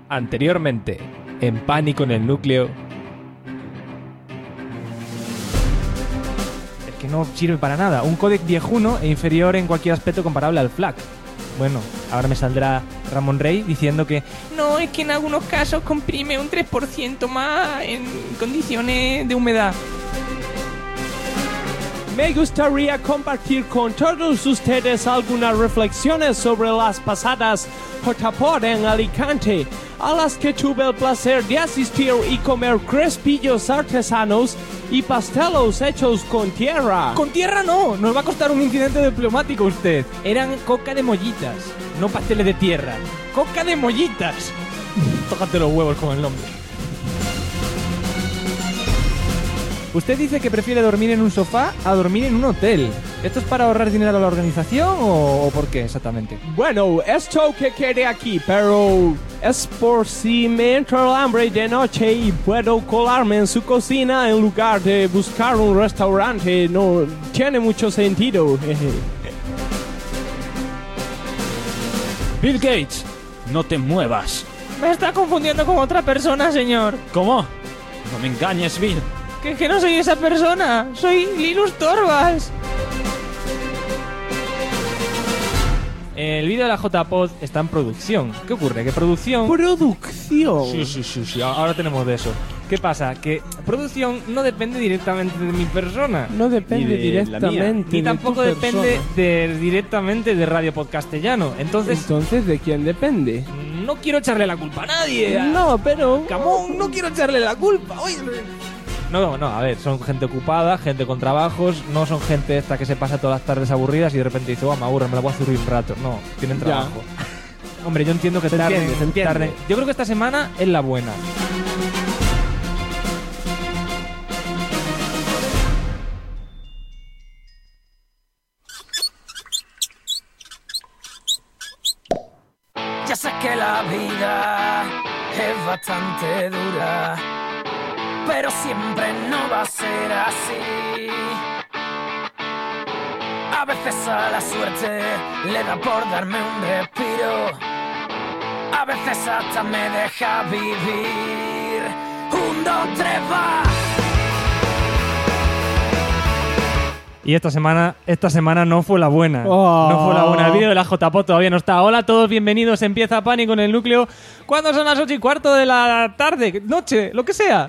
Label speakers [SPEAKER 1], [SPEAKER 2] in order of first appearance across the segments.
[SPEAKER 1] Anteriormente, en Pánico en el Núcleo. Es que no sirve para nada. Un códec viejuno e inferior en cualquier aspecto comparable al FLAC. Bueno, ahora me saldrá Ramón Rey diciendo que no, es que en algunos casos comprime un 3% más en condiciones de humedad.
[SPEAKER 2] Me gustaría compartir con todos ustedes algunas reflexiones sobre las pasadas JPod en Alicante, a las que tuve el placer de asistir y comer crespillos artesanos y pastelos hechos con tierra.
[SPEAKER 1] ¡Con tierra no! Nos va a costar un incidente diplomático usted. Eran coca de mollitas, no pasteles de tierra. ¡Coca de mollitas! Tócate los huevos con el nombre. Usted dice que prefiere dormir en un sofá a dormir en un hotel. ¿Esto es para ahorrar dinero a la organización o por qué exactamente?
[SPEAKER 2] Bueno, esto que quede aquí, pero es por si me entra el hambre de noche y puedo colarme en su cocina en lugar de buscar un restaurante. No tiene mucho sentido.
[SPEAKER 3] Bill Gates, no te muevas.
[SPEAKER 1] Me está confundiendo con otra persona, señor.
[SPEAKER 3] ¿Cómo? No me engañes, Bill.
[SPEAKER 1] Que no soy esa persona. Soy Linus Torvalds. El vídeo de la JPod está en producción. ¿Qué ocurre? ¿Que producción?
[SPEAKER 2] ¿Producción?
[SPEAKER 1] Sí, ahora tenemos de eso. ¿Qué pasa? Que producción no depende directamente de mi persona.
[SPEAKER 2] No depende
[SPEAKER 3] Ni de
[SPEAKER 2] directamente
[SPEAKER 1] Ni
[SPEAKER 2] de
[SPEAKER 1] tampoco
[SPEAKER 2] tu
[SPEAKER 1] depende
[SPEAKER 2] persona.
[SPEAKER 1] directamente de Radio Podcastellano. Entonces,
[SPEAKER 2] ¿de quién depende?
[SPEAKER 1] no quiero echarle la culpa a nadie.
[SPEAKER 2] No, pero...
[SPEAKER 1] Camón, no quiero echarle la culpa. Oye. No, a ver, son gente ocupada, gente con trabajos, no son gente esta que se pasa todas las tardes aburridas y de repente dice, me aburre, me la voy a zurrir un rato. No, tienen trabajo. Hombre, yo entiendo que
[SPEAKER 2] Se entiende.
[SPEAKER 1] tarden. Yo creo que esta semana es la buena.
[SPEAKER 4] Ya sé que la vida es bastante dura, pero siempre no va a ser así. A veces a la suerte le da por darme un respiro, a veces hasta me deja vivir. 1, 2, 3, va.
[SPEAKER 1] Y esta semana no fue la buena.
[SPEAKER 2] Oh.
[SPEAKER 1] No fue la buena. El vídeo de la JPod todavía no está. Hola a todos, bienvenidos. Empieza Pánico en el Núcleo. ¿Cuándo son las 8:15 de la tarde? Noche, lo que sea.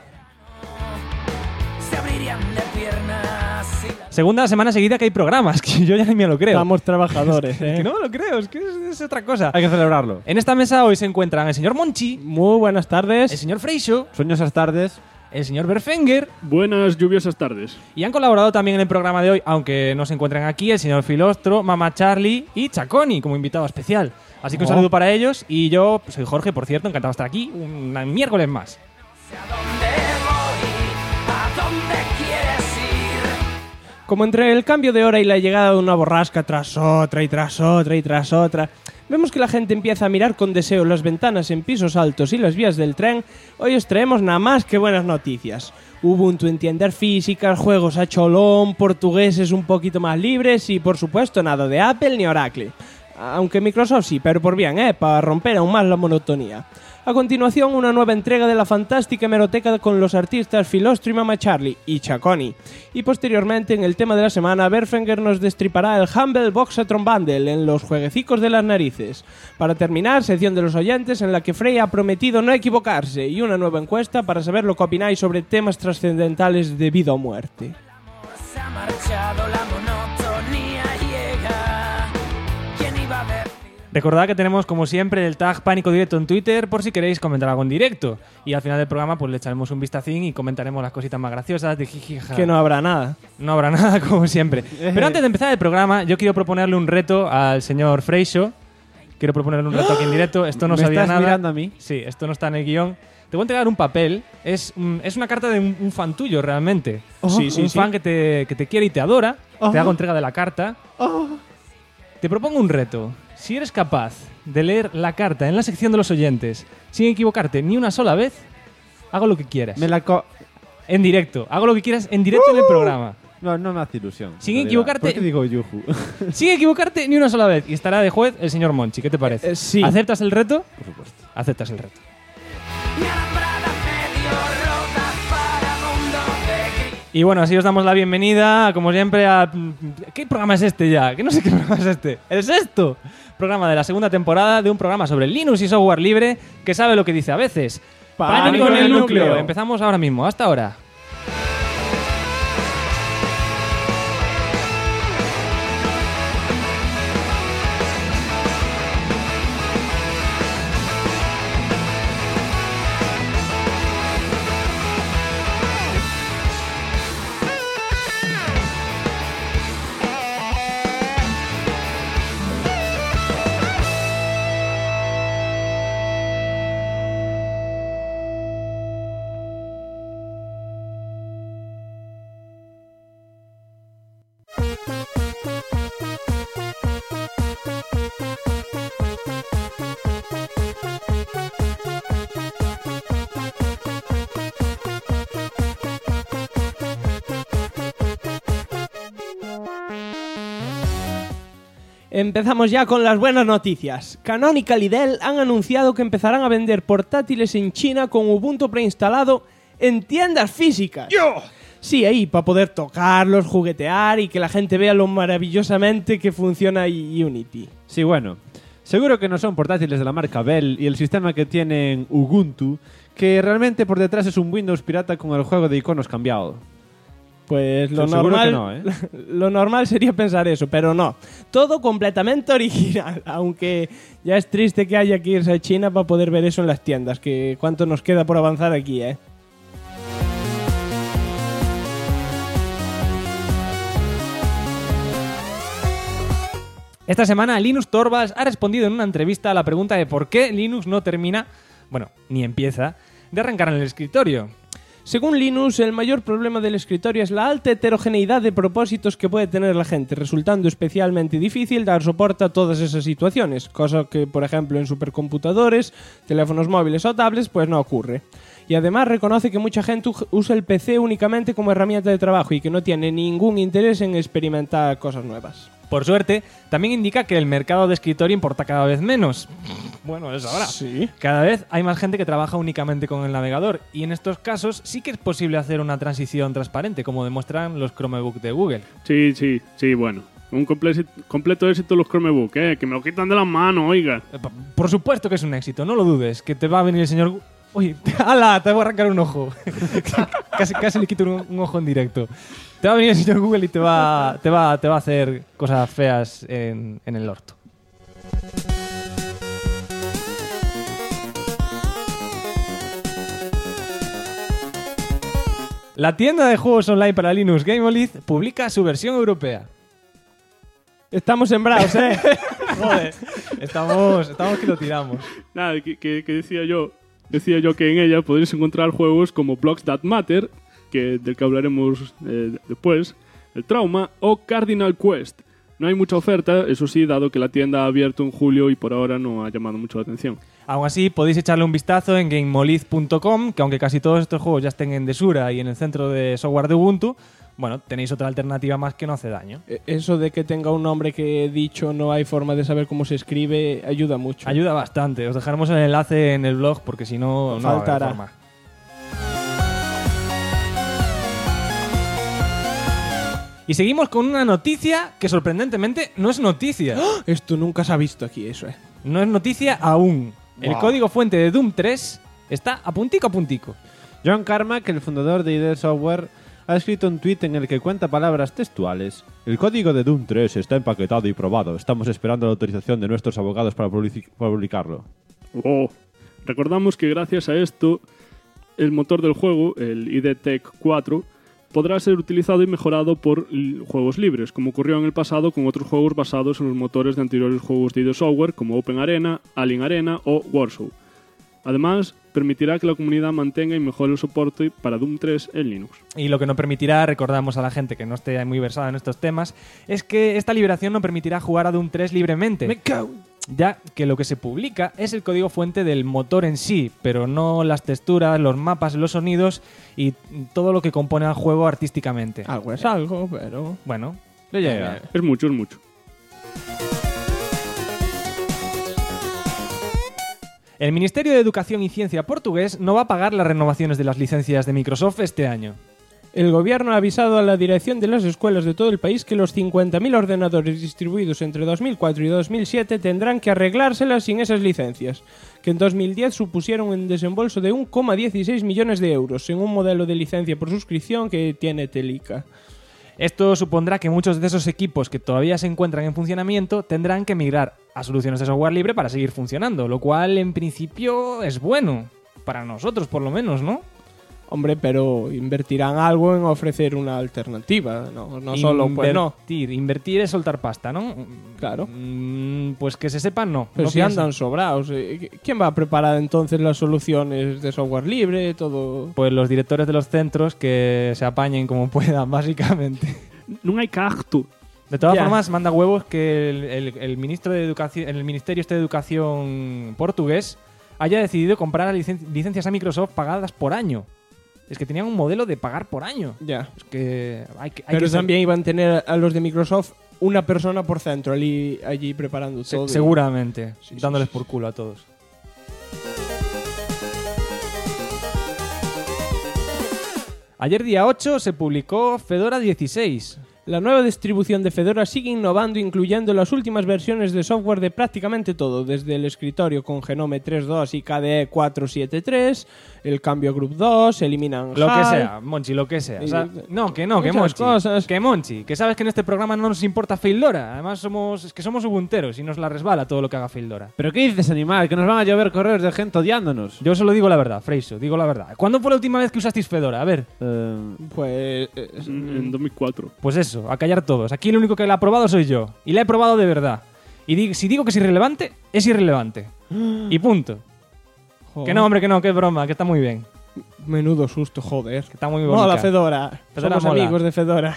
[SPEAKER 4] Se abrirían de piernas y la...
[SPEAKER 1] Segunda semana seguida que hay programas, que yo ya ni me lo creo.
[SPEAKER 2] Estamos trabajadores,
[SPEAKER 1] Que no me lo creo, es que es otra cosa.
[SPEAKER 3] Hay que celebrarlo.
[SPEAKER 1] En esta mesa hoy se encuentran el señor Monchi,
[SPEAKER 2] Muy buenas tardes.
[SPEAKER 1] el señor Freixo,
[SPEAKER 3] Sueños tardes.
[SPEAKER 1] el señor Berfenger,
[SPEAKER 5] Buenas lluviosas tardes.
[SPEAKER 1] y han colaborado también en el programa de hoy, aunque no se encuentran aquí, el señor Filostro, Mama Charlie y Chaconi como invitado especial. Así que un saludo para ellos. Y yo soy Jorge, por cierto, encantado de estar aquí un miércoles más.
[SPEAKER 4] ¿A dónde voy? ¿A dónde quieres ir?
[SPEAKER 2] Como entre el cambio de hora y la llegada de una borrasca tras otra y tras otra y tras otra, vemos que la gente empieza a mirar con deseo las ventanas en pisos altos y las vías del tren. Hoy os traemos nada más que buenas noticias. Ubuntu en tiendas físicas, juegos a cholón, portugueses un poquito más libres y, por supuesto, nada de Apple ni Oracle. Aunque Microsoft sí, pero por bien, para romper aún más la monotonía. A continuación, una nueva entrega de la fantástica hemeroteca con los artistas Filostro y Mama Charlie y Chaconi. Y posteriormente, en el tema de la semana, Berfenger nos destripará el Humble Boxatron Bundle en los jueguecicos de las narices. Para terminar, sección de los oyentes en la que Frey ha prometido no equivocarse y una nueva encuesta para saber lo que opináis sobre temas trascendentales de vida o muerte.
[SPEAKER 4] Se ha marchado, la monotonía llega. ¿Quién iba a decir?
[SPEAKER 1] Recordad que tenemos, como siempre, el tag Pánico Directo en Twitter por si queréis comentar algo en directo. Y al final del programa pues le echaremos un vistacín y comentaremos las cositas más graciosas de jijija.
[SPEAKER 2] Que no habrá nada.
[SPEAKER 1] No habrá nada, como siempre. Pero antes de empezar el programa, yo quiero proponerle un reto al señor Freixo. Quiero proponerle un reto aquí en directo. Esto no
[SPEAKER 3] ¿Me
[SPEAKER 1] sabía
[SPEAKER 3] estás
[SPEAKER 1] nada.
[SPEAKER 3] mirando a mí?
[SPEAKER 1] Sí, esto no está en el guión. Te voy a entregar un papel. Es una carta de un fan tuyo, realmente.
[SPEAKER 2] Sí,
[SPEAKER 1] un fan que te quiere y te adora.
[SPEAKER 2] Ajá.
[SPEAKER 1] Te hago entrega de la carta. Te propongo un reto. Si eres capaz de leer la carta en la sección de los oyentes sin equivocarte ni una sola vez, hago lo que quieras. En directo. Hago lo que quieras en directo en el programa.
[SPEAKER 3] No me hace ilusión.
[SPEAKER 1] Sin
[SPEAKER 3] en realidad.
[SPEAKER 1] equivocarte-
[SPEAKER 3] ¿Por qué digo yuju?
[SPEAKER 1] Sin equivocarte ni una sola vez. Y estará de juez el señor Monchi. ¿Qué te parece?
[SPEAKER 2] Sí.
[SPEAKER 1] ¿Aceptas el reto?
[SPEAKER 3] Por supuesto.
[SPEAKER 1] Aceptas el reto.
[SPEAKER 4] mi alambrada medio rota para mundo de gris.
[SPEAKER 1] Y bueno, así os damos la bienvenida, como siempre, a... ¿Qué programa es este ya? Que no sé qué programa es este. ¿El sexto? Programa de la segunda temporada de un programa sobre Linux y software libre que sabe lo que dice a veces.
[SPEAKER 2] ¡Pánico en el núcleo!
[SPEAKER 1] Empezamos ahora mismo, hasta ahora.
[SPEAKER 2] Empezamos ya con las buenas noticias. Canonical y Dell han anunciado que empezarán a vender portátiles en China con Ubuntu preinstalado en tiendas físicas.
[SPEAKER 5] ¡Yo!
[SPEAKER 2] Sí, ahí, para poder tocarlos, juguetear y que la gente vea lo maravillosamente que funciona Unity.
[SPEAKER 3] Sí, bueno. Seguro que no son portátiles de la marca Bell y el sistema que tienen Ubuntu, que realmente por detrás es un Windows pirata con el juego de iconos cambiado.
[SPEAKER 2] Pues lo
[SPEAKER 3] Seguro
[SPEAKER 2] normal,
[SPEAKER 3] que no, ¿eh?
[SPEAKER 2] Lo normal sería pensar eso, pero no. Todo completamente original, aunque ya es triste que haya que irse a China para poder ver eso en las tiendas, que cuánto nos queda por avanzar aquí, ¿eh?
[SPEAKER 1] Esta semana Linus Torvalds ha respondido en una entrevista a la pregunta de por qué Linux no termina, bueno, ni empieza, de arrancar en el escritorio.
[SPEAKER 2] Según Linus, el mayor problema del escritorio es la alta heterogeneidad de propósitos que puede tener la gente, resultando especialmente difícil dar soporte a todas esas situaciones, cosa que, por ejemplo, en supercomputadores, teléfonos móviles o tablets, pues no ocurre. Y además reconoce que mucha gente usa el PC únicamente como herramienta de trabajo y que no tiene ningún interés en experimentar cosas nuevas.
[SPEAKER 1] Por suerte, también indica que el mercado de escritorio importa cada vez menos. Bueno, es ahora.
[SPEAKER 2] Sí.
[SPEAKER 1] Cada vez hay más gente que trabaja únicamente con el navegador y en estos casos sí que es posible hacer una transición transparente, como demuestran los Chromebook de Google.
[SPEAKER 5] Sí, bueno. Un completo éxito los Chromebook, que me lo quitan de las manos, oiga.
[SPEAKER 1] Por supuesto que es un éxito, no lo dudes, que te va a venir el señor... Uy, ¡hala! Te voy a arrancar un ojo. casi le quito un ojo en directo. Te va a venir el señor Google y te va a hacer cosas feas en el orto. La tienda de juegos online para Linux Gameolith publica su versión europea.
[SPEAKER 2] Estamos sembrados, ¿eh?
[SPEAKER 1] Joder, estamos que lo tiramos.
[SPEAKER 5] Nada, que decía yo que en ella podréis encontrar juegos como Blocks That Matter, del que hablaremos después, el Trauma o Cardinal Quest. No hay mucha oferta, eso sí, dado que la tienda ha abierto en julio y por ahora no ha llamado mucho la atención.
[SPEAKER 1] Aún así, podéis echarle un vistazo en GameOlith.com, que aunque casi todos estos juegos ya estén en Desura y en el centro de software de Ubuntu, bueno, tenéis otra alternativa más que no hace daño.
[SPEAKER 2] Eso de que tenga un nombre que he dicho no hay forma de saber cómo se escribe ayuda mucho.
[SPEAKER 1] Ayuda bastante. Os dejaremos el enlace en el blog porque si no, no
[SPEAKER 2] faltará.
[SPEAKER 1] habrá forma. Y seguimos con una noticia que sorprendentemente no es noticia.
[SPEAKER 2] ¡Oh! Esto nunca se ha visto aquí, eso,
[SPEAKER 1] No es noticia aún. El código fuente de Doom 3 está a puntico.
[SPEAKER 3] John Carmack, el fundador de ID Software, ha escrito un tuit en el que cuenta palabras textuales. El código de Doom 3 está empaquetado y probado. Estamos esperando la autorización de nuestros abogados para publicarlo.
[SPEAKER 5] Oh. Recordamos que gracias a esto, el motor del juego, el ID Tech 4, podrá ser utilizado y mejorado por juegos libres, como ocurrió en el pasado con otros juegos basados en los motores de anteriores juegos de ID Software, como Open Arena, Alien Arena o Warsaw. Además, permitirá que la comunidad mantenga y mejore el soporte para Doom 3 en Linux.
[SPEAKER 1] Y lo que no permitirá, recordamos a la gente que no esté muy versada en estos temas, es que esta liberación no permitirá jugar a Doom 3 libremente. Ya que lo que se publica es el código fuente del motor en sí, pero no las texturas, los mapas, los sonidos y todo lo que compone al juego artísticamente.
[SPEAKER 2] Algo es algo, pero...
[SPEAKER 1] Bueno,
[SPEAKER 3] le llega.
[SPEAKER 5] Es mucho, es mucho.
[SPEAKER 1] El Ministerio de Educación y Ciencia portugués no va a pagar las renovaciones de las licencias de Microsoft este año.
[SPEAKER 2] El gobierno ha avisado a la dirección de las escuelas de todo el país que los 50.000 ordenadores distribuidos entre 2004 y 2007 tendrán que arreglárselas sin esas licencias, que en 2010 supusieron un desembolso de 1,16 millones de euros en un modelo de licencia por suscripción que tiene Telica.
[SPEAKER 1] Esto supondrá que muchos de esos equipos que todavía se encuentran en funcionamiento tendrán que migrar a soluciones de software libre para seguir funcionando, lo cual en principio es bueno, para nosotros por lo menos, ¿no?
[SPEAKER 2] Hombre, pero invertirán algo en ofrecer una alternativa, no solo pues no.
[SPEAKER 1] Invertir es soltar pasta, ¿no?
[SPEAKER 2] Claro.
[SPEAKER 1] Pues que se sepan, no.
[SPEAKER 2] Pero
[SPEAKER 1] no
[SPEAKER 2] si andan sobrados. ¿Quién va a preparar entonces las soluciones de software libre, todo?
[SPEAKER 1] Pues los directores de los centros que se apañen como puedan, básicamente.
[SPEAKER 5] No hay cacto.
[SPEAKER 1] De todas formas, manda huevos que el ministro de Educación, el Ministerio de Educación portugués haya decidido comprar licencias a Microsoft pagadas por año. Es que tenían un modelo de pagar por año.
[SPEAKER 2] Ya.
[SPEAKER 1] Es que
[SPEAKER 2] pero también iban a tener a los de Microsoft una persona por centro allí preparando todo.
[SPEAKER 1] Seguramente. Dándoles por culo a todos. Ayer día 8 se publicó Fedora 16.
[SPEAKER 2] La nueva distribución de Fedora sigue innovando, incluyendo las últimas versiones de software de prácticamente todo, desde el escritorio con Genome 3.2 y KDE 4.7.3, el cambio a Group 2, eliminan
[SPEAKER 1] lo
[SPEAKER 2] HAL,
[SPEAKER 1] que sea, Monchi, lo que sea. O sea que Monchi.
[SPEAKER 2] Cosas.
[SPEAKER 1] Que Monchi, que sabes que en este programa no nos importa Fedora. Además somos ubunteros y nos la resbala todo lo que haga Fedora.
[SPEAKER 3] ¿Pero qué dices, animal? Que nos van a llover correos de gente odiándonos.
[SPEAKER 1] Yo solo digo la verdad, Freiso, digo la verdad. ¿Cuándo fue la última vez que usasteis Fedora? A ver.
[SPEAKER 2] Pues...
[SPEAKER 5] en 2004.
[SPEAKER 1] Pues eso, a callar todos. Aquí el único que la ha probado soy yo. Y la he probado de verdad. Y si digo que es irrelevante, es irrelevante. Y punto.
[SPEAKER 2] Joder.
[SPEAKER 1] Que no, hombre, que no, que es broma, que está muy bien.
[SPEAKER 2] Menudo susto, joder.
[SPEAKER 1] Que está muy bonita.
[SPEAKER 2] Mola Fedora.
[SPEAKER 1] Fedora
[SPEAKER 2] Somos
[SPEAKER 1] mola.
[SPEAKER 2] amigos de Fedora.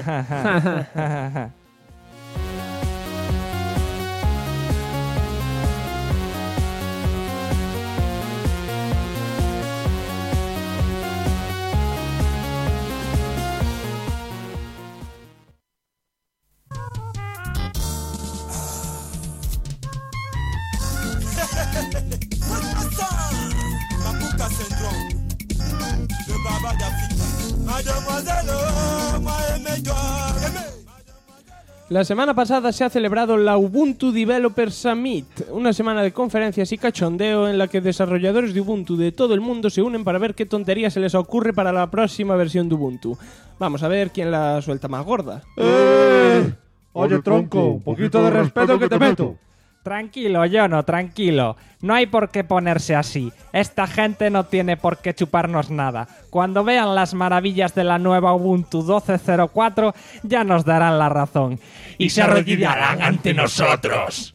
[SPEAKER 2] La semana pasada se ha celebrado la Ubuntu Developer Summit, una semana de conferencias y cachondeo en la que desarrolladores de Ubuntu de todo el mundo se unen para ver qué tontería se les ocurre para la próxima versión de Ubuntu. Vamos a ver quién la suelta más gorda.
[SPEAKER 3] Oye, tronco, un poquito de respeto que te meto.
[SPEAKER 1] Tranquilo, Jono, tranquilo. No hay por qué ponerse así. Esta gente no tiene por qué chuparnos nada. Cuando vean las maravillas de la nueva Ubuntu 12.04, ya nos darán la razón.
[SPEAKER 6] Y se arrodillarán ante nosotros.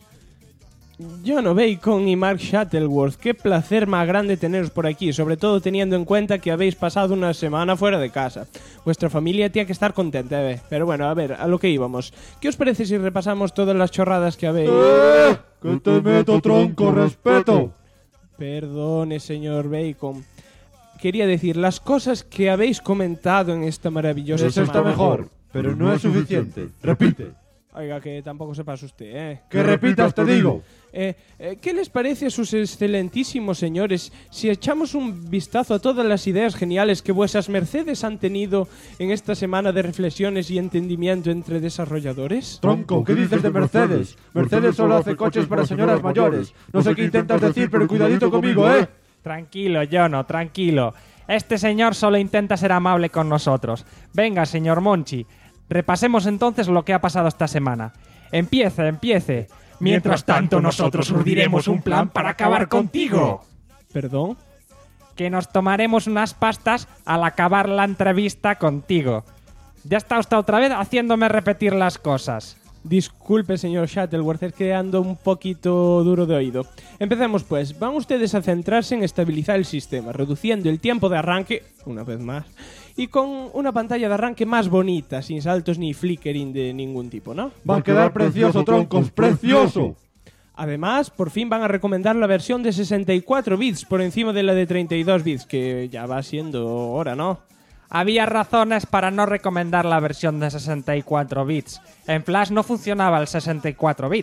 [SPEAKER 2] Jono Bacon y Mark Shuttleworth, qué placer más grande teneros por aquí, sobre todo teniendo en cuenta que habéis pasado una semana fuera de casa. Vuestra familia tiene que estar contenta, Pero bueno, a ver, a lo que íbamos. ¿Qué os parece si repasamos todas las chorradas que habéis...?
[SPEAKER 3] ¡Que te meto, tronco, respeto!
[SPEAKER 2] Perdone, señor Bacon. Quería decir, las cosas que habéis comentado en esta maravillosa
[SPEAKER 3] Eso está
[SPEAKER 2] semana.
[SPEAKER 3] mejor, pero no es suficiente. Repite.
[SPEAKER 2] Oiga, que tampoco se pase usted,
[SPEAKER 3] Que repitas, te digo.
[SPEAKER 2] ¿Qué les parece a sus excelentísimos señores si echamos un vistazo a todas las ideas geniales que vuesas mercedes han tenido en esta semana de reflexiones y entendimiento entre desarrolladores?
[SPEAKER 3] Tronco, ¿qué dices de Mercedes? Mercedes solo hace coches para señoras mayores. No sé qué intentas decir, pero cuidadito conmigo,
[SPEAKER 1] Tranquilo, Jono, tranquilo. Este señor solo intenta ser amable con nosotros. Venga, señor Monchi. Repasemos entonces lo que ha pasado esta semana. Empiece.
[SPEAKER 6] Mientras tanto, nosotros urdiremos un plan para acabar contigo.
[SPEAKER 2] ¿Perdón?
[SPEAKER 1] Que nos tomaremos unas pastas al acabar la entrevista contigo. Ya está usted otra vez haciéndome repetir las cosas.
[SPEAKER 2] Disculpe, señor Shuttleworth, es que ando un poquito duro de oído. Empecemos pues. Van ustedes a centrarse en estabilizar el sistema, reduciendo el tiempo de arranque, una vez más, y con una pantalla de arranque más bonita, sin saltos ni flickering de ningún tipo, ¿no?
[SPEAKER 3] Va a quedar precioso, troncos, precioso.
[SPEAKER 2] Además, por fin van a recomendar la versión de 64 bits por encima de la de 32 bits, que ya va siendo hora, ¿no?
[SPEAKER 1] Había razones para no recomendar la versión de 64 bits. En Flash no funcionaba el 64 bits.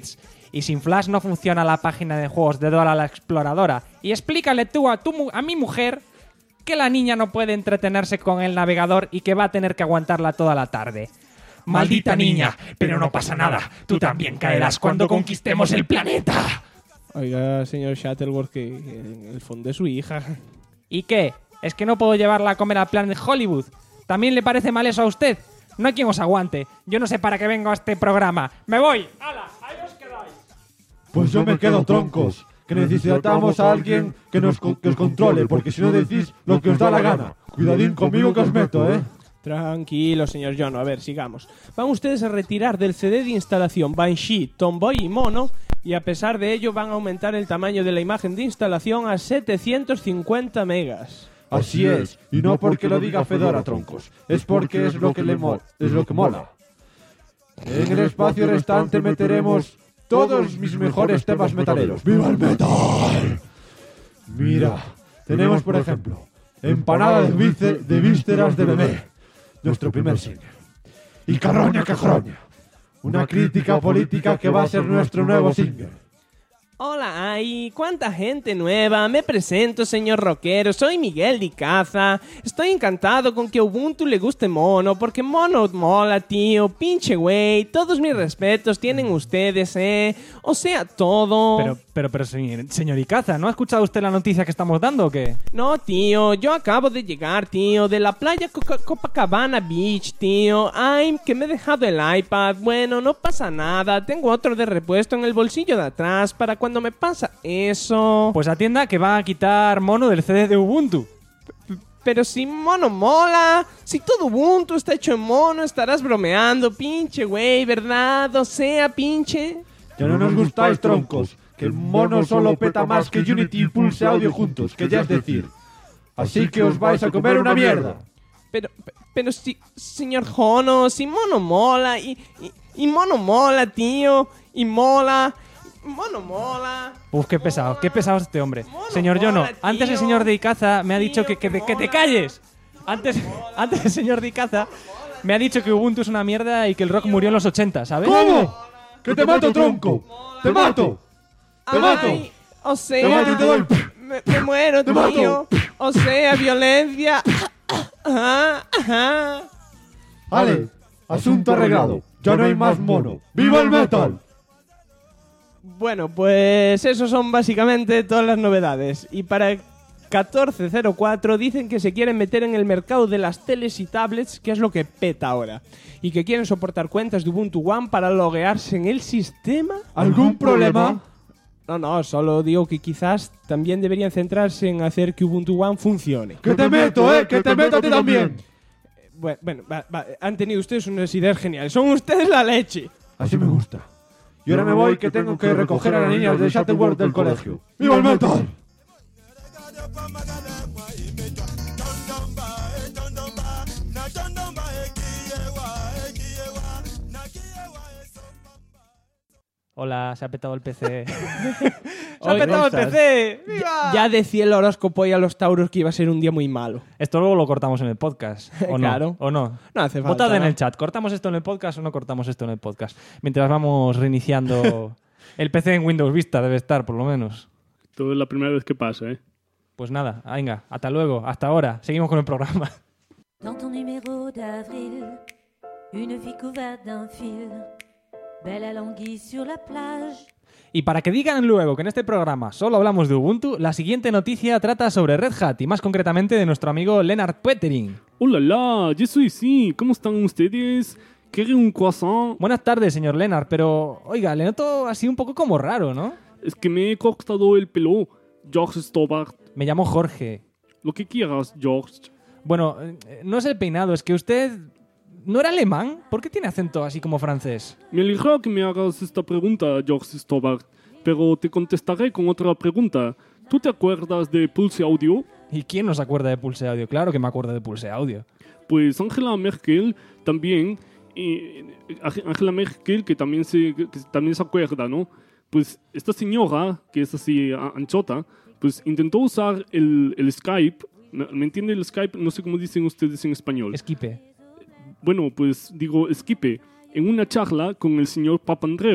[SPEAKER 7] Y sin Flash no funciona la página de juegos de Dora la Exploradora. Y explícale tú a mi mujer que la niña no puede entretenerse con el navegador y que va a tener que aguantarla toda la tarde.
[SPEAKER 6] Maldita niña, pero no pasa nada. Tú también caerás cuando conquistemos el planeta.
[SPEAKER 2] Oiga, señor Shuttleworth, que en el fondo es su hija.
[SPEAKER 7] ¿Y qué? ¿Es que no puedo llevarla a comer al Planet Hollywood? ¿También le parece mal eso a usted? No hay quien os aguante. Yo no sé para qué vengo a este programa. ¡Me voy! ¡Hala! ¡Ahí os quedáis!
[SPEAKER 3] Pues yo me quedo, troncos. Que necesitamos a alguien que os controle, porque si no decís lo que os da la gana. Cuidadín conmigo que os meto, ¿eh?
[SPEAKER 2] Tranquilo, señor Jono. A ver, sigamos. Van ustedes a retirar del CD de instalación Banshee, Tomboy y Mono, y a pesar de ello van a aumentar el tamaño de la imagen de instalación a 750 megas.
[SPEAKER 3] Así es, y no porque lo diga Fedora, troncos. Es porque es lo que mola. En el espacio restante meteremos todos mis mejores temas metaleros. ¡Viva el metal! Mira, tenemos por ejemplo Empanada de vísceras de bebé, nuestro primer single. Y Carroña que Jroña, una crítica política que va a ser nuestro nuevo single.
[SPEAKER 2] Hola, ay, cuánta gente nueva. Me presento, señor rockero. Soy Miguel Di Caza. Estoy encantado con que a Ubuntu le guste Mono, porque Mono mola, tío. Pinche güey. Todos mis respetos tienen ustedes, O sea, todo.
[SPEAKER 7] Pero, señor Icaza, ¿no ha escuchado usted la noticia que estamos dando o qué?
[SPEAKER 2] No, tío. Yo acabo de llegar, tío, de la playa Copacabana Beach, tío. Ay, que me he dejado el iPad. Bueno, no pasa nada. Tengo otro de repuesto en el bolsillo de atrás para cuando me pasa eso.
[SPEAKER 7] Pues atienda que va a quitar Mono del CD de Ubuntu.
[SPEAKER 2] Pero si Mono mola, si todo Ubuntu está hecho en Mono, estarás bromeando, pinche güey, ¿verdad? O sea, pinche.
[SPEAKER 3] Ya no nos gustáis, troncos, que el Mono solo peta más que Unity y Pulse Audio juntos, que ya es decir. Así que os vais a comer una mierda.
[SPEAKER 2] Pero si, señor Jono, si Mono mola, y Mono mola, tío, y mola... Mono mola.
[SPEAKER 7] Uf, qué pesado este hombre.
[SPEAKER 2] Mono
[SPEAKER 7] Señor Jono,
[SPEAKER 2] mola,
[SPEAKER 7] antes el
[SPEAKER 2] tío.
[SPEAKER 7] señor de Icaza me ha dicho
[SPEAKER 2] Tío,
[SPEAKER 7] que
[SPEAKER 2] mola,
[SPEAKER 7] te calles. Antes el señor de Icaza me ha dicho que Ubuntu es una mierda y que el rock murió en los 80, ¿sabes?
[SPEAKER 3] ¿Cómo? ¡Que te mato, tronco! ¡Te mato! ¡Te mato!
[SPEAKER 2] Ay, o
[SPEAKER 3] ¡Te
[SPEAKER 2] sea,
[SPEAKER 3] mato y te doy!
[SPEAKER 2] me muero,
[SPEAKER 3] ¡Te mato!
[SPEAKER 2] tío. O sea, violencia. Ajá.
[SPEAKER 3] Ale, asunto arreglado. Ya no hay más Mono. ¡Viva el metal!
[SPEAKER 2] Bueno, pues eso son básicamente todas las novedades. Y para 1404 dicen que se quieren meter en el mercado de las teles y tablets, que es lo que peta ahora. Y que quieren soportar cuentas de Ubuntu One para loguearse en el sistema.
[SPEAKER 3] ¿Algún problema?
[SPEAKER 2] No, solo digo que quizás también deberían centrarse en hacer que Ubuntu One funcione.
[SPEAKER 3] ¡Que te meto, ¡Que te meto a ti también!
[SPEAKER 2] Bueno, han tenido ustedes unas ideas geniales. Son ustedes la leche.
[SPEAKER 3] Así me gusta. Y ahora me voy que tengo que recoger a las niñas de Shuttleworth del colegio. ¡Viva el metal!
[SPEAKER 7] Hola, se ha petado el PC. ¡Se ha
[SPEAKER 2] Oye,
[SPEAKER 7] petado el
[SPEAKER 2] ¿cómo estás?
[SPEAKER 7] PC! ¡Viva!
[SPEAKER 2] Ya decía el horóscopo y a los tauros que iba a ser un día muy malo.
[SPEAKER 7] Esto luego lo cortamos en el podcast. ¿O no?
[SPEAKER 2] Claro.
[SPEAKER 7] ¿O no?
[SPEAKER 2] No hace falta.
[SPEAKER 7] Votad en
[SPEAKER 2] ¿no?
[SPEAKER 7] el chat. ¿Cortamos esto en el podcast o no cortamos esto en el podcast? Mientras vamos reiniciando... El PC en Windows Vista debe estar, por lo menos.
[SPEAKER 5] Todo es la primera vez que pasa, ¿eh?
[SPEAKER 7] Pues nada, venga, hasta luego, hasta ahora. Seguimos con el programa.
[SPEAKER 8] Dans ton numéro d'avril, une fille couverte d'un fil, belle l'anguille sur la plage.
[SPEAKER 7] Y para que digan luego que en este programa solo hablamos de Ubuntu, la siguiente noticia trata sobre Red Hat y más concretamente de nuestro amigo Lennart Poettering.
[SPEAKER 5] ¡Hola, la! Yo soy sí. ¿Cómo están ustedes? ¿Quieren un croissant?
[SPEAKER 7] Buenas tardes, señor Lennart, pero oiga, le noto así un poco como raro, ¿no?
[SPEAKER 5] Es que me he cortado el pelo. George Stobart.
[SPEAKER 7] Me llamo Jorge.
[SPEAKER 5] Lo que quieras, George.
[SPEAKER 7] Bueno, no es el peinado, es que usted... ¿No era alemán? ¿Por qué tiene acento así como francés?
[SPEAKER 5] Me alegra que me hagas esta pregunta, George Stobart, pero te contestaré con otra pregunta. ¿Tú te acuerdas de Pulse Audio?
[SPEAKER 7] ¿Y quién no se acuerda de Pulse Audio? Claro que me acuerdo de Pulse Audio.
[SPEAKER 5] Pues Angela Merkel también, Angela Merkel que también se acuerda, ¿no? Pues esta señora, que es así anchota, pues intentó usar el Skype. ¿Me entiende el Skype? No sé cómo dicen ustedes en español.
[SPEAKER 7] Skype.
[SPEAKER 5] Bueno, pues digo Skype, en una charla con el señor Papandreou.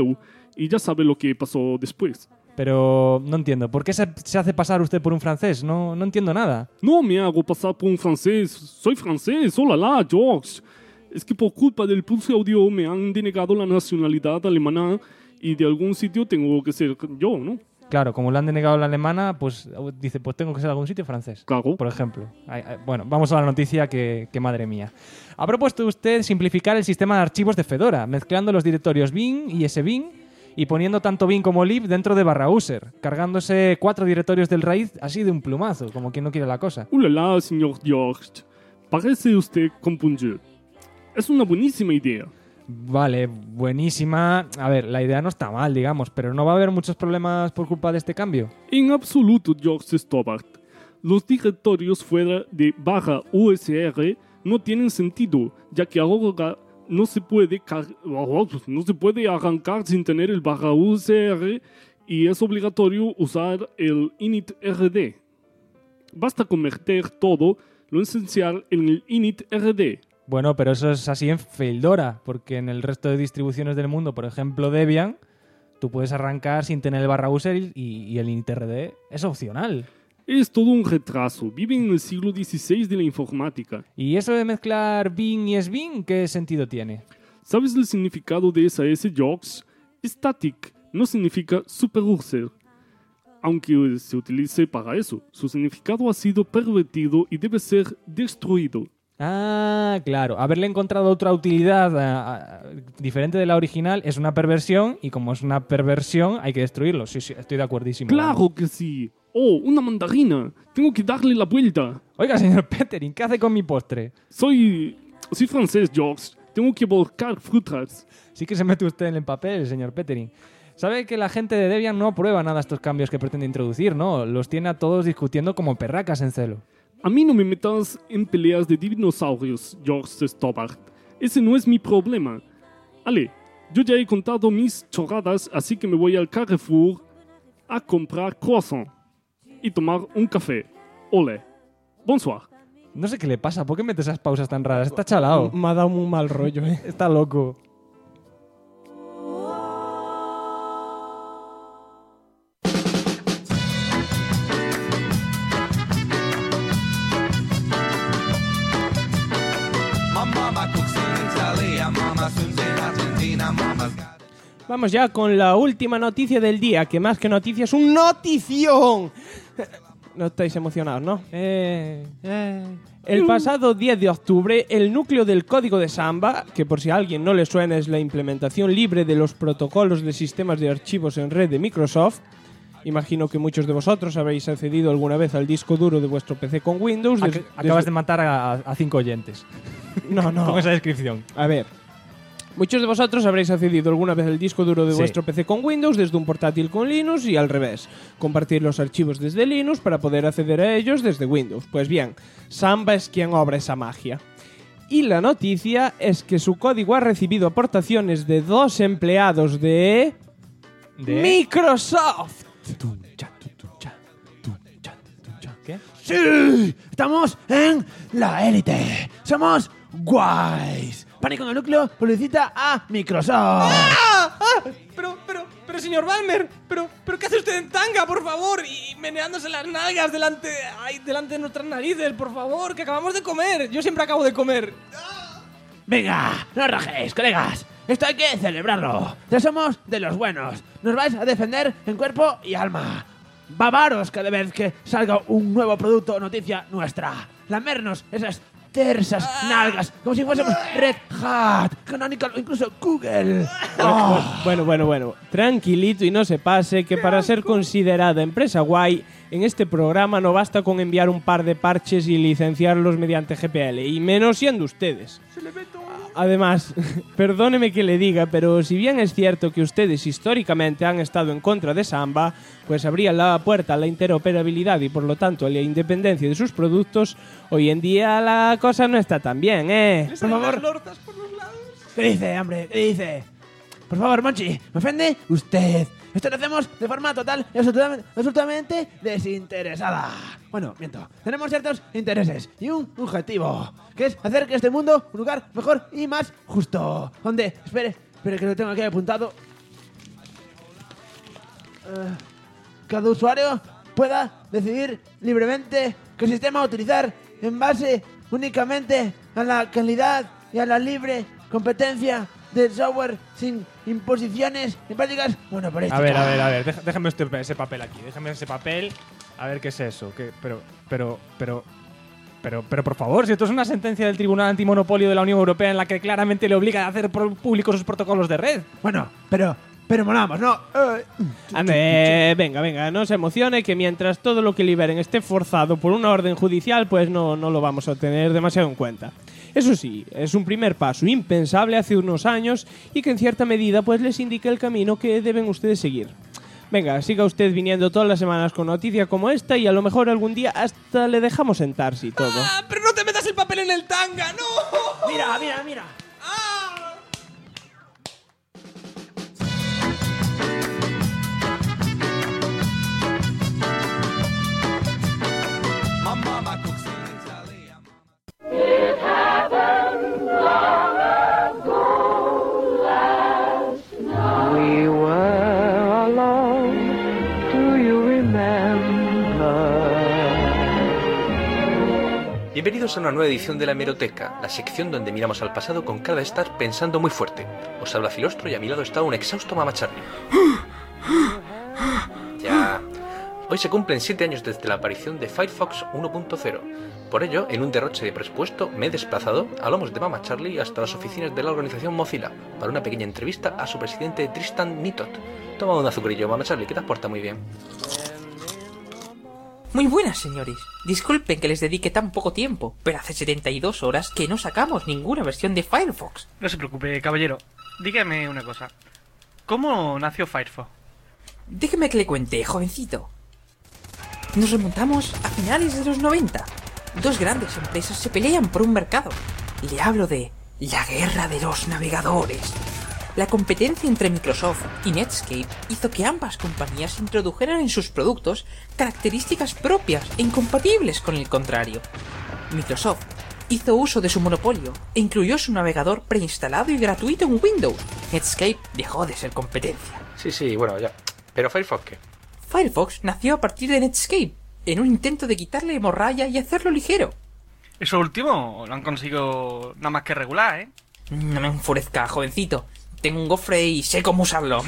[SPEAKER 5] y ya sabe lo que pasó después.
[SPEAKER 1] Pero no entiendo. ¿Por qué se hace pasar usted por un francés? No entiendo nada.
[SPEAKER 5] No me hago pasar por un francés. Soy francés. Hola, George. Es que por culpa del pulso audio me han denegado la nacionalidad alemana y de algún sitio tengo que ser yo, ¿no?
[SPEAKER 1] Claro, como le han denegado la alemana, pues dice, pues tengo que ser de algún sitio francés.
[SPEAKER 5] Claro.
[SPEAKER 1] Por ejemplo. Bueno, vamos a la noticia que madre mía. Ha propuesto usted simplificar el sistema de archivos de Fedora, mezclando los directorios bin y sbin y poniendo tanto bin como lib dentro de /user, cargándose 4 directorios del raíz así de un plumazo, como quien no quiere la cosa.
[SPEAKER 5] Ulala, señor George. Parece usted compungido. Es una buenísima idea.
[SPEAKER 1] Vale, buenísima. A ver, la idea no está mal, digamos, pero ¿no va a haber muchos problemas por culpa de este cambio?
[SPEAKER 5] En absoluto, George Stobart. Los directorios fuera de /usr no tienen sentido, ya que ahora no se puede arrancar sin tener el /usr y es obligatorio usar el initrd. Basta con meter todo lo esencial en el initrd.
[SPEAKER 1] Bueno, pero eso es así en Fedora, porque en el resto de distribuciones del mundo, por ejemplo Debian, tú puedes arrancar sin tener el /user y el initrd es opcional.
[SPEAKER 5] Es todo un retraso. Viven en el siglo XVI de la informática.
[SPEAKER 1] ¿Y eso de mezclar bin y sbin qué sentido tiene?
[SPEAKER 5] ¿Sabes el significado de esa S, George? Static no significa superuser, aunque se utilice para eso. Su significado ha sido pervertido y debe ser destruido.
[SPEAKER 1] Ah, claro. Haberle encontrado otra utilidad diferente de la original es una perversión y como es una perversión hay que destruirlo. Sí, estoy de acuerdísimo.
[SPEAKER 5] ¡Claro que sí! ¡Oh, una mandarina! Tengo que darle la vuelta.
[SPEAKER 1] Oiga, señor Pettering, ¿qué hace con mi postre?
[SPEAKER 5] Soy francés, George. Tengo que volcar frutas.
[SPEAKER 1] Sí que se mete usted en el papel, señor Pettering. Sabe que la gente de Debian no aprueba nada estos cambios que pretende introducir, ¿no? Los tiene a todos discutiendo como perracas en celo.
[SPEAKER 5] A mí no me metas en peleas de dinosaurios, George Stobart. Ese no es mi problema. Ale, yo ya he contado mis chorradas, así que me voy al Carrefour a comprar croissant y tomar un café. Ole. Bonsoir.
[SPEAKER 1] No sé qué le pasa, ¿por qué mete esas pausas tan raras? Está chalao.
[SPEAKER 2] Me ha dado un mal rollo, ¿eh?
[SPEAKER 1] Está loco.
[SPEAKER 2] Vamos ya con la última noticia del día, que más que noticia es un notición. No estáis emocionados, ¿no? El pasado 10 de octubre, el núcleo del código de Samba, que por si a alguien no le suena es la implementación libre de los protocolos de sistemas de archivos en red de Microsoft. Imagino que muchos de vosotros habréis accedido alguna vez al disco duro de vuestro PC con Windows.
[SPEAKER 1] Acabas de matar a 5 oyentes.
[SPEAKER 2] No.
[SPEAKER 1] Con esa descripción.
[SPEAKER 2] A ver. Muchos de vosotros habréis accedido alguna vez al disco duro de vuestro PC con Windows desde un portátil con Linux y al revés. Compartir los archivos desde Linux para poder acceder a ellos desde Windows. Pues bien, Samba es quien obra esa magia. Y la noticia es que su código ha recibido aportaciones de 2 empleados de Microsoft.
[SPEAKER 1] ¿Qué?
[SPEAKER 9] ¡Sí! ¡Estamos en la élite! ¡Somos guays! Pánico en el núcleo publicita a Microsoft.
[SPEAKER 2] Pero señor Balmer, pero ¿qué hace usted en tanga, por favor? Y meneándose las nalgas delante de nuestras narices, por favor, que acabamos de comer. Yo siempre acabo de comer.
[SPEAKER 9] Venga, no rajéis, colegas. Esto hay que celebrarlo. Ya somos de los buenos. Nos vais a defender en cuerpo y alma. Babaros cada vez que salga un nuevo producto o noticia nuestra. Lamernos esas tersas nalgas como si fuésemos Red Hat, Canonical o incluso Google.
[SPEAKER 2] Bueno. Tranquilito y no se pase que para ser considerada empresa guay, en este programa no basta con enviar un par de parches y licenciarlos mediante GPL, y menos siendo ustedes. Además, perdóneme que le diga, pero si bien es cierto que ustedes históricamente han estado en contra de Samba, pues abrían la puerta a la interoperabilidad y por lo tanto a la independencia de sus productos, hoy en día la cosa no está tan bien, ¿eh?
[SPEAKER 9] Por favor. ¿Qué dice, hombre? ¿Qué dice? Por favor, Monchi, me ofende usted. Esto lo hacemos de forma total y absolutamente desinteresada. Bueno, miento. Tenemos ciertos intereses y un objetivo, que es hacer que este mundo un lugar mejor y más justo. Donde, espere que lo tengo aquí apuntado. cada usuario pueda decidir libremente qué sistema utilizar en base únicamente a la calidad y a la libre competencia del software sin imposiciones y prácticas monopolísticas.
[SPEAKER 1] A ver, déjame ese papel aquí, déjame ese papel, a ver qué es eso, pero, por favor, si esto es una sentencia del Tribunal Antimonopolio de la Unión Europea en la que claramente le obliga a hacer públicos sus protocolos de red.
[SPEAKER 9] Bueno, pero molamos, ¿no?
[SPEAKER 2] Ande, venga, no se emocione, que mientras todo lo que liberen esté forzado por una orden judicial, pues no lo vamos a tener demasiado en cuenta. Eso sí, es un primer paso impensable hace unos años y que en cierta medida pues les indica el camino que deben ustedes seguir. Venga, siga usted viniendo todas las semanas con noticias como esta y a lo mejor algún día hasta le dejamos sentarse y todo.
[SPEAKER 7] ¡Ah, pero no te metas el papel en el tanga! ¡No!
[SPEAKER 9] Mira.
[SPEAKER 4] We were alone, do you remember?
[SPEAKER 10] Bienvenidos a una nueva edición de La Hemeroteca, la sección donde miramos al pasado con cara de estar pensando muy fuerte. Os habla Filostro y a mi lado está un exhausto Mama Charlie. Ya. Hoy se cumplen 7 años desde la aparición de Firefox 1.0. Por ello, en un derroche de presupuesto, me he desplazado a lomos de Mama Charlie hasta las oficinas de la organización Mozilla para una pequeña entrevista a su presidente Tristan Nittot. Toma un azucarillo, Mama Charlie, que te aporta muy bien.
[SPEAKER 11] Muy buenas, señores. Disculpen que les dedique tan poco tiempo, pero hace 72 horas que no sacamos ninguna versión de Firefox.
[SPEAKER 12] No se preocupe, caballero. Dígame una cosa. ¿Cómo nació Firefox?
[SPEAKER 11] Déjeme que le cuente, jovencito. Nos remontamos a finales de los 90. Dos grandes empresas se pelean por un mercado. Le hablo de la guerra de los navegadores. La competencia entre Microsoft y Netscape hizo que ambas compañías introdujeran en sus productos características propias e incompatibles con el contrario. Microsoft hizo uso de su monopolio e incluyó su navegador preinstalado y gratuito en Windows. Netscape dejó de ser competencia.
[SPEAKER 10] Sí, bueno, ya. ¿Pero Firefox qué?
[SPEAKER 11] Firefox nació a partir de Netscape, en un intento de quitarle morralla y hacerlo ligero.
[SPEAKER 12] Eso último lo han conseguido nada más que regular, ¿eh?
[SPEAKER 11] No me enfurezca, jovencito. Tengo un gofre y sé cómo usarlo.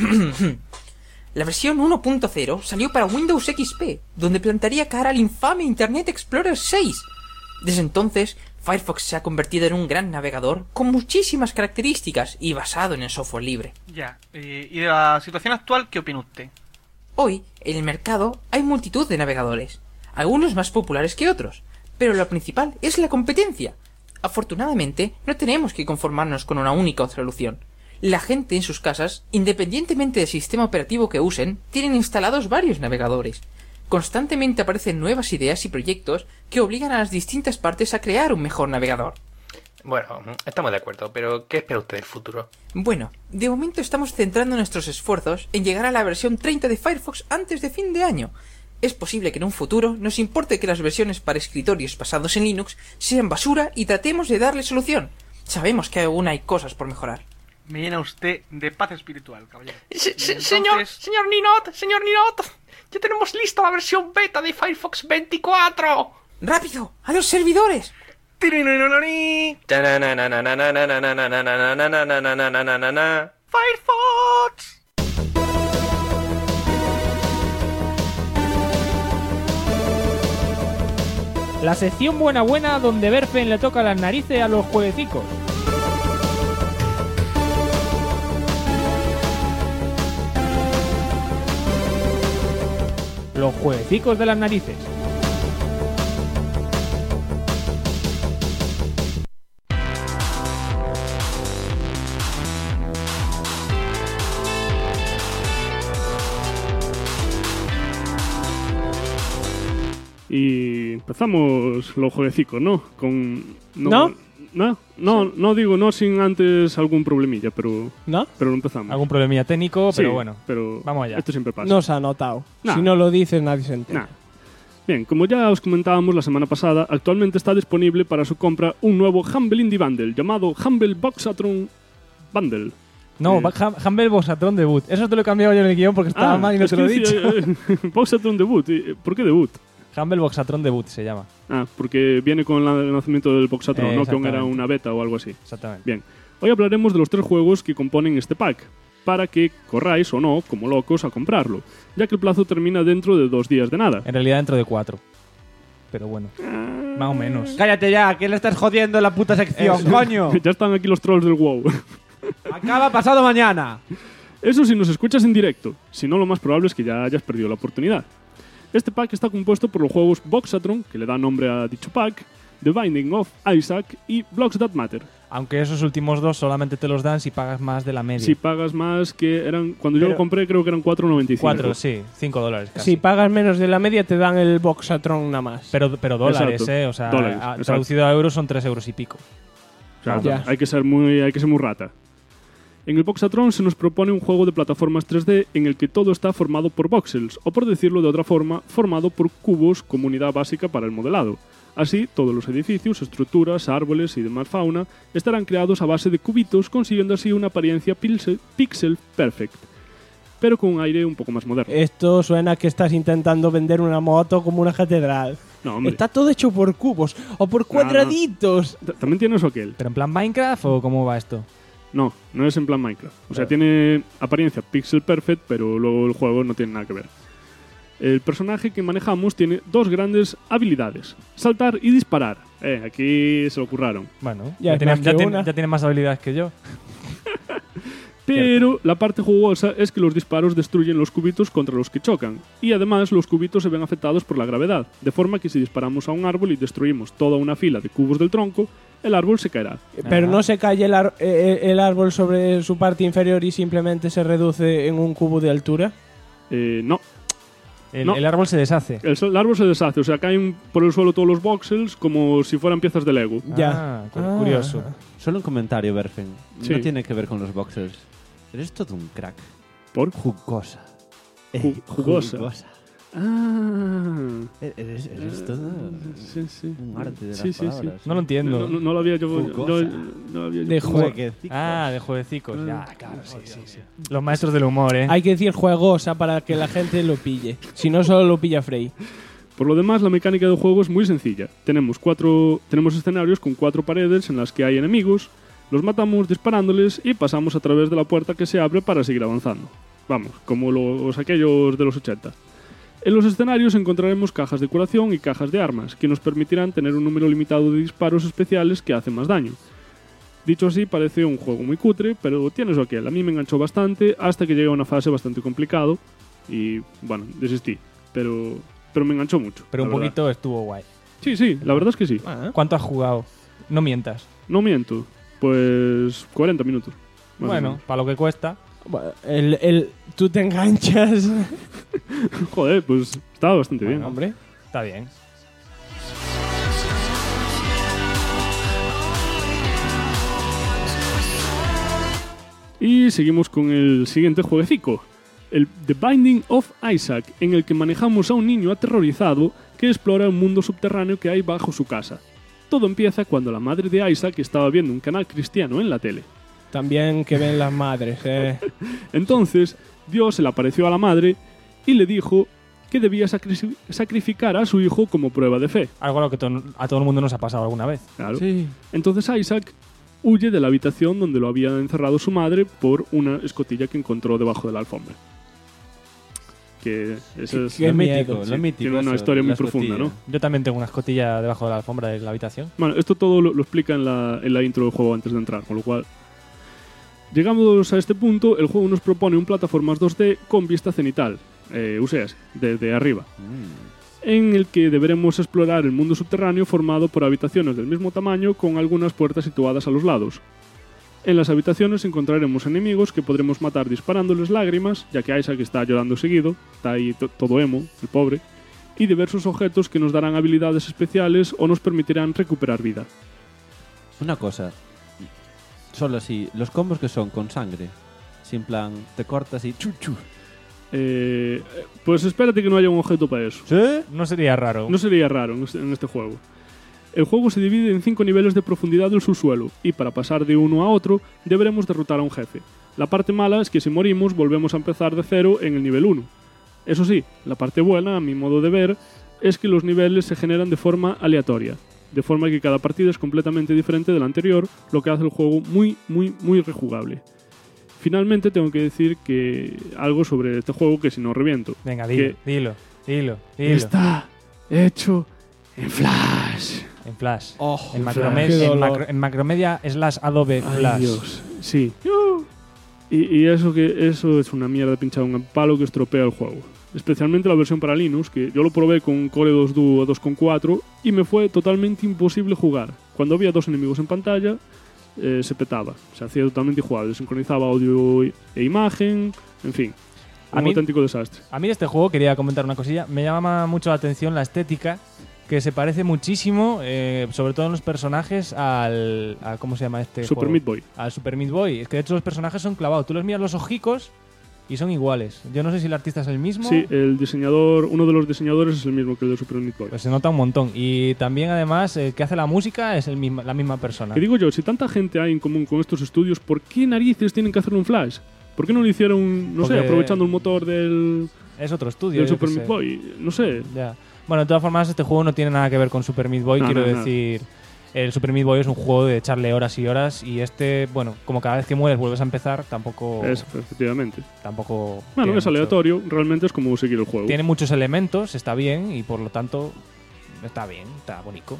[SPEAKER 11] La versión 1.0 salió para Windows XP, donde plantaría cara al infame Internet Explorer 6. Desde entonces, Firefox se ha convertido en un gran navegador con muchísimas características y basado en el software libre.
[SPEAKER 12] Ya, ¿y de la situación actual qué opina usted?
[SPEAKER 11] Hoy, en el mercado, hay multitud de navegadores, algunos más populares que otros, pero lo principal es la competencia. Afortunadamente, no tenemos que conformarnos con una única solución. La gente en sus casas, independientemente del sistema operativo que usen, tienen instalados varios navegadores. Constantemente aparecen nuevas ideas y proyectos que obligan a las distintas partes a crear un mejor navegador.
[SPEAKER 10] Bueno, estamos de acuerdo, pero ¿qué espera usted del futuro?
[SPEAKER 11] Bueno, de momento estamos centrando nuestros esfuerzos en llegar a la versión 30 de Firefox antes de fin de año. Es posible que en un futuro nos importe que las versiones para escritorios basados en Linux sean basura y tratemos de darle solución. Sabemos que aún hay cosas por mejorar.
[SPEAKER 12] Me llena usted de paz espiritual, caballero.
[SPEAKER 6] Señor Ninot, ya tenemos lista la versión beta de Firefox 24.
[SPEAKER 11] ¡Rápido! ¡A los servidores!
[SPEAKER 6] ¡Firefox!
[SPEAKER 1] La sección buena donde Berfen le toca las narices a los jueguecicos. Los jueguecicos de las narices.
[SPEAKER 5] Y empezamos los jueguecicos, ¿no?
[SPEAKER 2] ¿No?
[SPEAKER 5] No digo no sin antes algún problemilla, pero
[SPEAKER 2] ¿no?
[SPEAKER 5] Pero no empezamos.
[SPEAKER 1] Algún problemilla técnico,
[SPEAKER 5] Sí,
[SPEAKER 1] pero bueno.
[SPEAKER 5] pero
[SPEAKER 1] vamos allá.
[SPEAKER 5] esto siempre pasa.
[SPEAKER 2] No se ha notado.
[SPEAKER 5] Nah.
[SPEAKER 2] Si no lo dices, nadie se entera.
[SPEAKER 5] Nah. Bien, como ya os comentábamos la semana pasada, actualmente está disponible para su compra un nuevo Humble Indie Bundle llamado Humble Boxatron Bundle.
[SPEAKER 1] No, Humble Boxatron Debut. Eso te lo he cambiado yo en el guión porque estaba mal y no te lo he dicho.
[SPEAKER 5] Boxatron Debut. ¿Por qué Debut?
[SPEAKER 1] Humble Boxatron Debut se llama.
[SPEAKER 5] Ah, porque viene con el lanzamiento del Boxatron, ¿no? Que aún era una beta o algo así.
[SPEAKER 1] Exactamente.
[SPEAKER 5] Bien. Hoy hablaremos de los 3 juegos que componen este pack, para que corráis o no, como locos, a comprarlo, ya que el plazo termina dentro de 2 días de nada.
[SPEAKER 1] En realidad dentro de 4. Pero bueno, más o menos.
[SPEAKER 3] Cállate ya, que le estás jodiendo la puta sección, coño.
[SPEAKER 5] Ya están aquí los trolls del WoW.
[SPEAKER 3] Acaba pasado mañana.
[SPEAKER 5] Eso si nos escuchas en directo, si no lo más probable es que ya hayas perdido la oportunidad. Este pack está compuesto por los juegos Boxatron, que le da nombre a dicho pack, The Binding of Isaac y Blocks That Matter.
[SPEAKER 1] Aunque esos últimos 2 solamente te los dan si pagas más de la media.
[SPEAKER 5] Si pagas más, que eran... Cuando yo lo compré creo que eran $4.95.
[SPEAKER 1] 4, sí, $5 casi.
[SPEAKER 2] Si pagas menos de la media te dan el Boxatron nada más.
[SPEAKER 1] Pero dólares,
[SPEAKER 5] Exacto.
[SPEAKER 1] O sea,
[SPEAKER 5] Dólares,
[SPEAKER 1] traducido a euros son 3 euros y pico.
[SPEAKER 5] O sea, hay que ser muy rata. En el Boxatron se nos propone un juego de plataformas 3D en el que todo está formado por voxels, o por decirlo de otra forma, formado por cubos como unidad básica para el modelado. Así, todos los edificios, estructuras, árboles y demás fauna estarán creados a base de cubitos, consiguiendo así una apariencia pixel perfect, pero con un aire un poco más moderno.
[SPEAKER 2] Esto suena a que estás intentando vender una moto como una catedral.
[SPEAKER 5] No, hombre.
[SPEAKER 2] Está todo hecho por cubos o por cuadraditos.
[SPEAKER 5] No. También tiene eso aquel.
[SPEAKER 1] ¿Pero en plan Minecraft o cómo va esto?
[SPEAKER 5] No es en plan Minecraft. O sea, tiene apariencia pixel perfect, pero luego el juego no tiene nada que ver. El personaje que manejamos tiene 2 grandes habilidades: saltar y disparar. Aquí se lo curraron.
[SPEAKER 1] Bueno, ya tiene más habilidades que yo.
[SPEAKER 5] Pero la parte jugosa es que los disparos destruyen los cubitos contra los que chocan, y además los cubitos se ven afectados por la gravedad, de forma que si disparamos a un árbol y destruimos toda una fila de cubos del tronco, el árbol se caerá.
[SPEAKER 2] Pero no se cae el árbol sobre su parte inferior y simplemente se reduce en un cubo de altura.
[SPEAKER 5] No.
[SPEAKER 1] El árbol se deshace.
[SPEAKER 5] El árbol se deshace, o sea, caen por el suelo todos los voxels como si fueran piezas de Lego.
[SPEAKER 2] Ya.
[SPEAKER 1] Curioso.
[SPEAKER 3] Solo un comentario, Berfen.
[SPEAKER 5] Sí.
[SPEAKER 3] No tiene que ver con los boxers. Eres todo un crack.
[SPEAKER 5] ¿Por?
[SPEAKER 3] Jugosa.
[SPEAKER 5] Jugosa. Ah.
[SPEAKER 3] Eres todo un arte de las palabras.
[SPEAKER 1] No lo entiendo.
[SPEAKER 5] No lo había yo...
[SPEAKER 2] De
[SPEAKER 3] jueguecicos.
[SPEAKER 1] De jueguecicos. Ya, claro, sí. Los maestros del humor, ¿eh?
[SPEAKER 2] Hay que decir juegosa para que la gente lo pille. Si no, solo lo pilla Frey.
[SPEAKER 5] Por lo demás, la mecánica del juego es muy sencilla. Tenemos escenarios con 4 paredes en las que hay enemigos, los matamos disparándoles y pasamos a través de la puerta que se abre para seguir avanzando. Vamos, como aquellos de los 80. En los escenarios encontraremos cajas de curación y cajas de armas, que nos permitirán tener un número limitado de disparos especiales que hacen más daño. Dicho así, parece un juego muy cutre, pero tiene su aquel. A mí me enganchó bastante hasta que llegué a una fase bastante complicado y, bueno, desistí. Pero me enganchó mucho.
[SPEAKER 1] Pero un poquito estuvo guay.
[SPEAKER 5] Sí, la verdad es que sí.
[SPEAKER 1] ¿Cuánto has jugado? No mientas.
[SPEAKER 5] No miento. Pues 40 minutos.
[SPEAKER 1] Bueno, para lo que cuesta.
[SPEAKER 2] Bueno, tú te enganchas.
[SPEAKER 5] Joder, pues estaba bastante bien.
[SPEAKER 1] Hombre, está bien.
[SPEAKER 5] Y seguimos con el siguiente jueguecico, el The Binding of Isaac, en el que manejamos a un niño aterrorizado que explora un mundo subterráneo que hay bajo su casa. Todo empieza cuando la madre de Isaac estaba viendo un canal cristiano en la tele.
[SPEAKER 2] También que ven las madres,
[SPEAKER 5] Entonces, Dios se le apareció a la madre y le dijo que debía sacrificar a su hijo como prueba de fe.
[SPEAKER 1] Algo a lo que a todo el mundo nos ha pasado alguna vez.
[SPEAKER 5] Claro. Sí. Entonces Isaac huye de la habitación donde lo había encerrado su madre por una escotilla que encontró debajo de la alfombra. Que eso es
[SPEAKER 3] lo mítico.
[SPEAKER 5] Tiene una historia muy profunda, ¿no?
[SPEAKER 1] Yo también tengo una escotilla debajo de la alfombra de la habitación.
[SPEAKER 5] Bueno, esto todo lo explica en la intro del juego antes de entrar, con lo cual... Llegamos a este punto, el juego nos propone un plataformas 2D con vista cenital, desde arriba, en el que deberemos explorar el mundo subterráneo formado por habitaciones del mismo tamaño con algunas puertas situadas a los lados. En las habitaciones encontraremos enemigos que podremos matar disparándoles lágrimas, ya que Isaac está llorando seguido, está ahí todo emo, el pobre, y diversos objetos que nos darán habilidades especiales o nos permitirán recuperar vida.
[SPEAKER 3] Una cosa, solo así, los combos que son con sangre, sin plan, te cortas y chuchu.
[SPEAKER 5] Pues espérate que no haya un objeto para eso.
[SPEAKER 3] ¿Sí?
[SPEAKER 1] No sería raro.
[SPEAKER 5] No sería raro en este juego. El juego se divide en 5 niveles de profundidad del subsuelo, y para pasar de uno a otro deberemos derrotar a un jefe. La parte mala es que si morimos volvemos a empezar de cero en el nivel 1. Eso sí, la parte buena, a mi modo de ver, es que los niveles se generan de forma aleatoria, de forma que cada partida es completamente diferente de la anterior, lo que hace el juego muy, muy, muy rejugable. Finalmente tengo que decir que algo sobre este juego que si no reviento.
[SPEAKER 7] Venga,
[SPEAKER 5] dilo.
[SPEAKER 3] Está hecho en Flash.
[SPEAKER 7] En Flash.
[SPEAKER 3] Oh,
[SPEAKER 7] en,
[SPEAKER 3] Flash.
[SPEAKER 7] En Macromedia / Adobe Flash.
[SPEAKER 5] Ay, Dios. Sí. Y eso es una mierda pinchada en un palo que estropea el juego. Especialmente la versión para Linux, que yo lo probé con Core 2 Duo 2.4 y me fue totalmente imposible jugar. Cuando había 2 enemigos en pantalla, se petaba. Se hacía totalmente injugable. Sincronizaba audio e imagen, en fin. Un auténtico desastre.
[SPEAKER 1] A mí de este juego quería comentar una cosilla. Me llama mucho la atención la estética, que se parece muchísimo, sobre todo en los personajes, a ¿cómo se llama este
[SPEAKER 5] Super
[SPEAKER 1] juego?
[SPEAKER 5] Meat Boy.
[SPEAKER 1] Al Super Meat Boy. Es que de hecho los personajes son clavados. Tú los miras los ojicos y son iguales. Yo no sé si el artista es el mismo.
[SPEAKER 5] Sí, el diseñador, uno de los diseñadores es el mismo que el de Super Meat Boy.
[SPEAKER 1] Pues se nota un montón. Y también, además, el que hace la música es la misma persona.
[SPEAKER 5] Que digo yo, si tanta gente hay en común con estos estudios, ¿por qué narices tienen que hacer un Flash? ¿Por qué no lo hicieron, no sé, aprovechando el motor del...
[SPEAKER 1] Es otro estudio.
[SPEAKER 5] Del Super Meat Boy, no sé.
[SPEAKER 1] Ya. Bueno, de todas formas, este juego no tiene nada que ver con Super Meat Boy, quiero decir... El Super Meat Boy es un juego de echarle horas y horas, y este, bueno, como cada vez que mueres vuelves a empezar, tampoco...
[SPEAKER 5] Eso, efectivamente.
[SPEAKER 1] Tampoco...
[SPEAKER 5] Bueno, es aleatorio, realmente es como seguir el juego.
[SPEAKER 1] Tiene muchos elementos, está bien, y por lo tanto está bien, está bonito.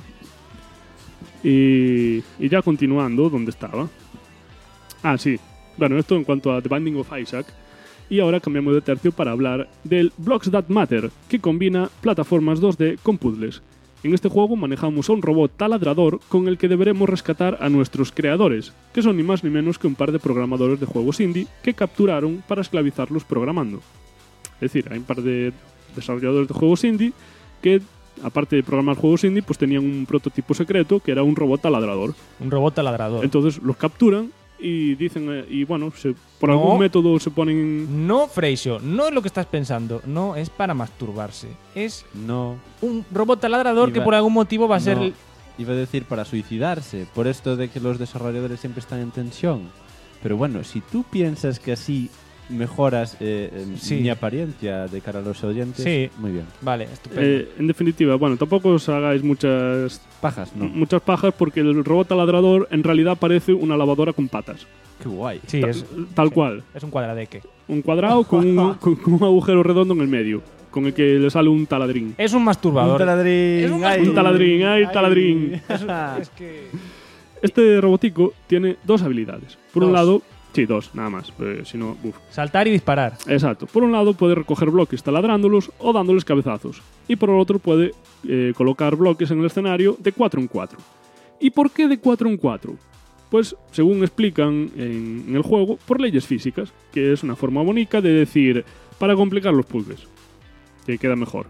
[SPEAKER 5] Y ya continuando, ¿dónde estaba? Ah, sí. Bueno, esto en cuanto a The Binding of Isaac. Y ahora cambiamos de tercio para hablar del Blocks That Matter, que combina plataformas 2D con puzzles. En este juego manejamos a un robot taladrador con el que deberemos rescatar a nuestros creadores, que son ni más ni menos que un par de programadores de juegos indie que capturaron para esclavizarlos programando. Es decir, hay un par de desarrolladores de juegos indie que, aparte de programar juegos indie, pues tenían un prototipo secreto que era un robot taladrador.
[SPEAKER 1] Un robot taladrador.
[SPEAKER 5] Entonces los capturan y dicen, y bueno, por algún método se ponen...
[SPEAKER 1] No, Freixo, no es lo que estás pensando. No es para masturbarse. Es un robot taladrador que por algún motivo va a ser...
[SPEAKER 3] Iba a decir para suicidarse, por esto de que los desarrolladores siempre están en tensión. Pero bueno, si tú piensas que así mejoras mi apariencia de cara a los oyentes, muy bien.
[SPEAKER 1] Vale, estupendo.
[SPEAKER 5] En definitiva, bueno, tampoco os hagáis muchas
[SPEAKER 3] pajas, ¿no?
[SPEAKER 5] Muchas pajas, porque el robot taladrador en realidad parece una lavadora con patas.
[SPEAKER 3] Qué guay.
[SPEAKER 1] Sí,
[SPEAKER 5] tal cual.
[SPEAKER 1] Es un cuadradeque.
[SPEAKER 5] Un cuadrado con un agujero redondo en el medio, con el que le sale un taladrín.
[SPEAKER 1] Es un masturbador.
[SPEAKER 3] Un taladrín.
[SPEAKER 5] Un taladrín, taladrín.
[SPEAKER 1] Es que...
[SPEAKER 5] Este robotico tiene 2 habilidades. Por un lado... Sí, 2, nada más. Si no,
[SPEAKER 1] saltar y disparar.
[SPEAKER 5] Exacto. Por un lado puede recoger bloques taladrándolos o dándoles cabezazos. Y por el otro puede colocar bloques en el escenario de 4 en 4. ¿Y por qué de 4 en 4? Pues, según explican en el juego, por leyes físicas, que es una forma bonita de decir, para complicar los puzzles, que queda mejor.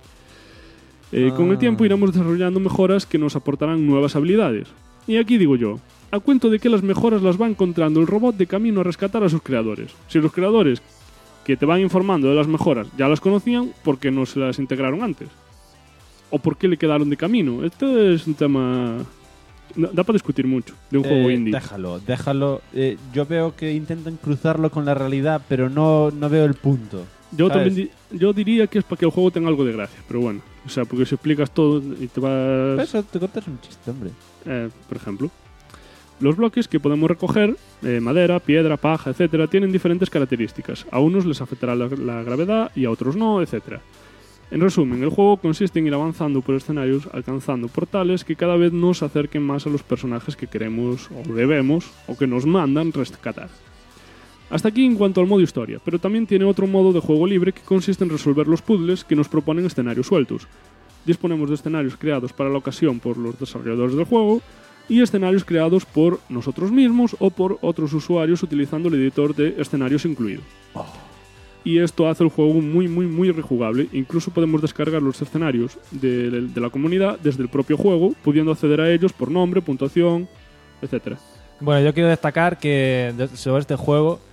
[SPEAKER 5] Con el tiempo iremos desarrollando mejoras que nos aportarán nuevas habilidades. Y aquí digo yo, a cuento de que las mejoras las va encontrando el robot de camino a rescatar a sus creadores. Si los creadores que te van informando de las mejoras ya las conocían, ¿por qué no se las integraron antes? ¿O por qué le quedaron de camino? Esto es un tema... Da para discutir mucho de un juego indie.
[SPEAKER 3] Déjalo. Yo veo que intentan cruzarlo con la realidad, pero no veo el punto.
[SPEAKER 5] Yo diría que es para que el juego tenga algo de gracia, pero bueno. O sea, porque si explicas todo y te vas...
[SPEAKER 3] Eso te cortas un chiste, hombre.
[SPEAKER 5] Por ejemplo. Los bloques que podemos recoger, madera, piedra, paja, etcétera, tienen diferentes características. A unos les afectará la gravedad y a otros no, etcétera. En resumen, el juego consiste en ir avanzando por escenarios, alcanzando portales que cada vez nos acerquen más a los personajes que queremos o debemos o que nos mandan rescatar. Hasta aquí en cuanto al modo historia, pero también tiene otro modo de juego libre que consiste en resolver los puzzles que nos proponen escenarios sueltos. Disponemos de escenarios creados para la ocasión por los desarrolladores del juego y escenarios creados por nosotros mismos o por otros usuarios utilizando el editor de escenarios incluido. Y esto hace el juego muy, muy, muy rejugable. Incluso podemos descargar los escenarios de la comunidad desde el propio juego, pudiendo acceder a ellos por nombre, puntuación, etcétera.
[SPEAKER 1] Bueno, yo quiero destacar que sobre este juego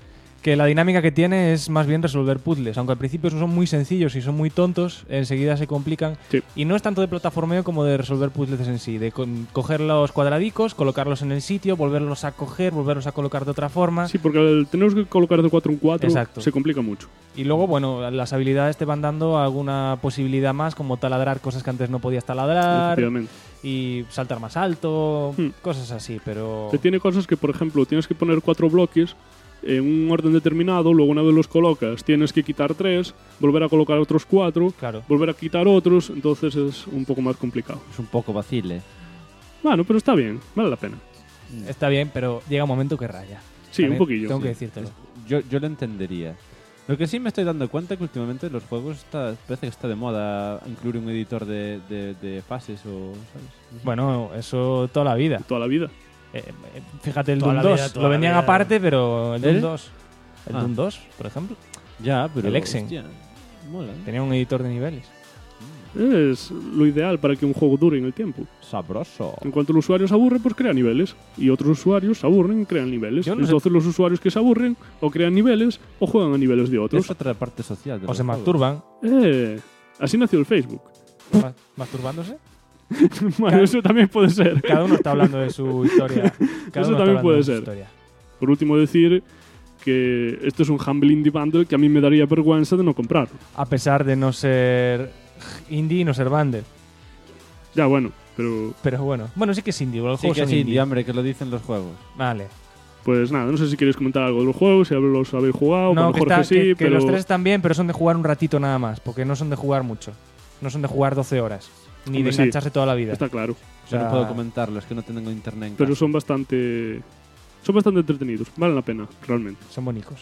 [SPEAKER 1] que la dinámica que tiene es más bien resolver puzzles. Aunque al principio son muy sencillos y son muy tontos, enseguida se complican.
[SPEAKER 5] Sí.
[SPEAKER 1] Y no es tanto de plataformeo como de resolver puzzles en sí. De coger los cuadradicos, colocarlos en el sitio, volverlos a coger, volverlos a colocar de otra forma.
[SPEAKER 5] Sí, porque al tener que colocar de 4 en 4
[SPEAKER 1] Exacto.
[SPEAKER 5] se complica mucho.
[SPEAKER 1] Y luego, bueno, las habilidades te van dando alguna posibilidad más, como taladrar cosas que antes no podías taladrar.
[SPEAKER 5] Efectivamente.
[SPEAKER 1] Y saltar más alto, cosas así, pero...
[SPEAKER 5] Te tiene cosas que, por ejemplo, tienes que poner 4 bloques en un orden determinado, luego una vez los colocas tienes que quitar 3, volver a colocar otros 4,
[SPEAKER 1] claro.
[SPEAKER 5] Volver a quitar otros, entonces es un poco más complicado.
[SPEAKER 3] Es un poco vacile.
[SPEAKER 5] Bueno, pero está bien, vale la pena.
[SPEAKER 1] Está bien, pero llega un momento que raya.
[SPEAKER 5] Sí,
[SPEAKER 1] También
[SPEAKER 5] un poquillo.
[SPEAKER 1] Tengo
[SPEAKER 5] Sí.
[SPEAKER 1] que decírtelo.
[SPEAKER 3] Yo lo entendería. Lo que sí me estoy dando cuenta que últimamente los juegos parece que está de moda incluir un editor de fases o... ¿sabes?
[SPEAKER 1] Bueno, eso toda la vida.
[SPEAKER 5] Toda la vida.
[SPEAKER 1] Fíjate el
[SPEAKER 2] Toda
[SPEAKER 1] Doom
[SPEAKER 2] la
[SPEAKER 1] 2.
[SPEAKER 2] vida, toda
[SPEAKER 1] Lo
[SPEAKER 2] la
[SPEAKER 1] vendían
[SPEAKER 2] vida.
[SPEAKER 1] aparte, pero el Doom 2. El
[SPEAKER 3] Ah.
[SPEAKER 1] Doom 2, por ejemplo.
[SPEAKER 3] Ya, pero...
[SPEAKER 1] El Exen.
[SPEAKER 3] hostia, mola.
[SPEAKER 1] Tenía un editor de niveles.
[SPEAKER 5] Es lo ideal para que un juego dure en el tiempo.
[SPEAKER 3] Sabroso.
[SPEAKER 5] En cuanto el usuario se aburre, pues crea niveles. Y otros usuarios se aburren y crean niveles.
[SPEAKER 1] Yo no sé-
[SPEAKER 5] Entonces los usuarios que se aburren o crean niveles o juegan a niveles de otros.
[SPEAKER 3] Es otra parte social de
[SPEAKER 1] O
[SPEAKER 3] los
[SPEAKER 1] se
[SPEAKER 3] juegos.
[SPEAKER 1] masturban.
[SPEAKER 5] Así nació el Facebook.
[SPEAKER 1] ¿Masturbándose?
[SPEAKER 5] Bueno, eso también puede ser.
[SPEAKER 1] Cada uno está hablando de su historia. Cada
[SPEAKER 5] Eso
[SPEAKER 1] uno está
[SPEAKER 5] también
[SPEAKER 1] hablando
[SPEAKER 5] puede
[SPEAKER 1] de su
[SPEAKER 5] ser.
[SPEAKER 1] historia.
[SPEAKER 5] Por último, decir que esto es un Humble Indie Bundle que a mí me daría vergüenza de no comprar.
[SPEAKER 1] A pesar de no ser indie y no ser bundle.
[SPEAKER 5] Ya, bueno, pero...
[SPEAKER 1] Pero bueno. Bueno, sí que es indie. Los
[SPEAKER 3] Sí
[SPEAKER 1] juegos
[SPEAKER 3] que
[SPEAKER 1] son
[SPEAKER 3] es
[SPEAKER 1] indie.
[SPEAKER 3] indie, hombre, que lo dicen los juegos.
[SPEAKER 1] Vale.
[SPEAKER 5] Pues nada, no sé si queréis comentar algo de los juegos, si los habéis jugado,
[SPEAKER 1] No,
[SPEAKER 5] con
[SPEAKER 1] que,
[SPEAKER 5] Jorge
[SPEAKER 1] está-
[SPEAKER 5] sí,
[SPEAKER 1] que
[SPEAKER 5] pero...
[SPEAKER 1] los tres están bien, pero son de jugar un ratito nada más. Porque no son de jugar mucho. No son de jugar 12 horas. Ni
[SPEAKER 5] Hombre,
[SPEAKER 1] de
[SPEAKER 5] sí.
[SPEAKER 1] engancharse toda la vida.
[SPEAKER 5] Está claro.
[SPEAKER 1] O sea,
[SPEAKER 3] Yo no puedo comentarlo, es que no tengo internet en
[SPEAKER 5] Pero
[SPEAKER 3] casa.
[SPEAKER 5] son bastante entretenidos. Valen la pena, realmente.
[SPEAKER 1] Son bonitos.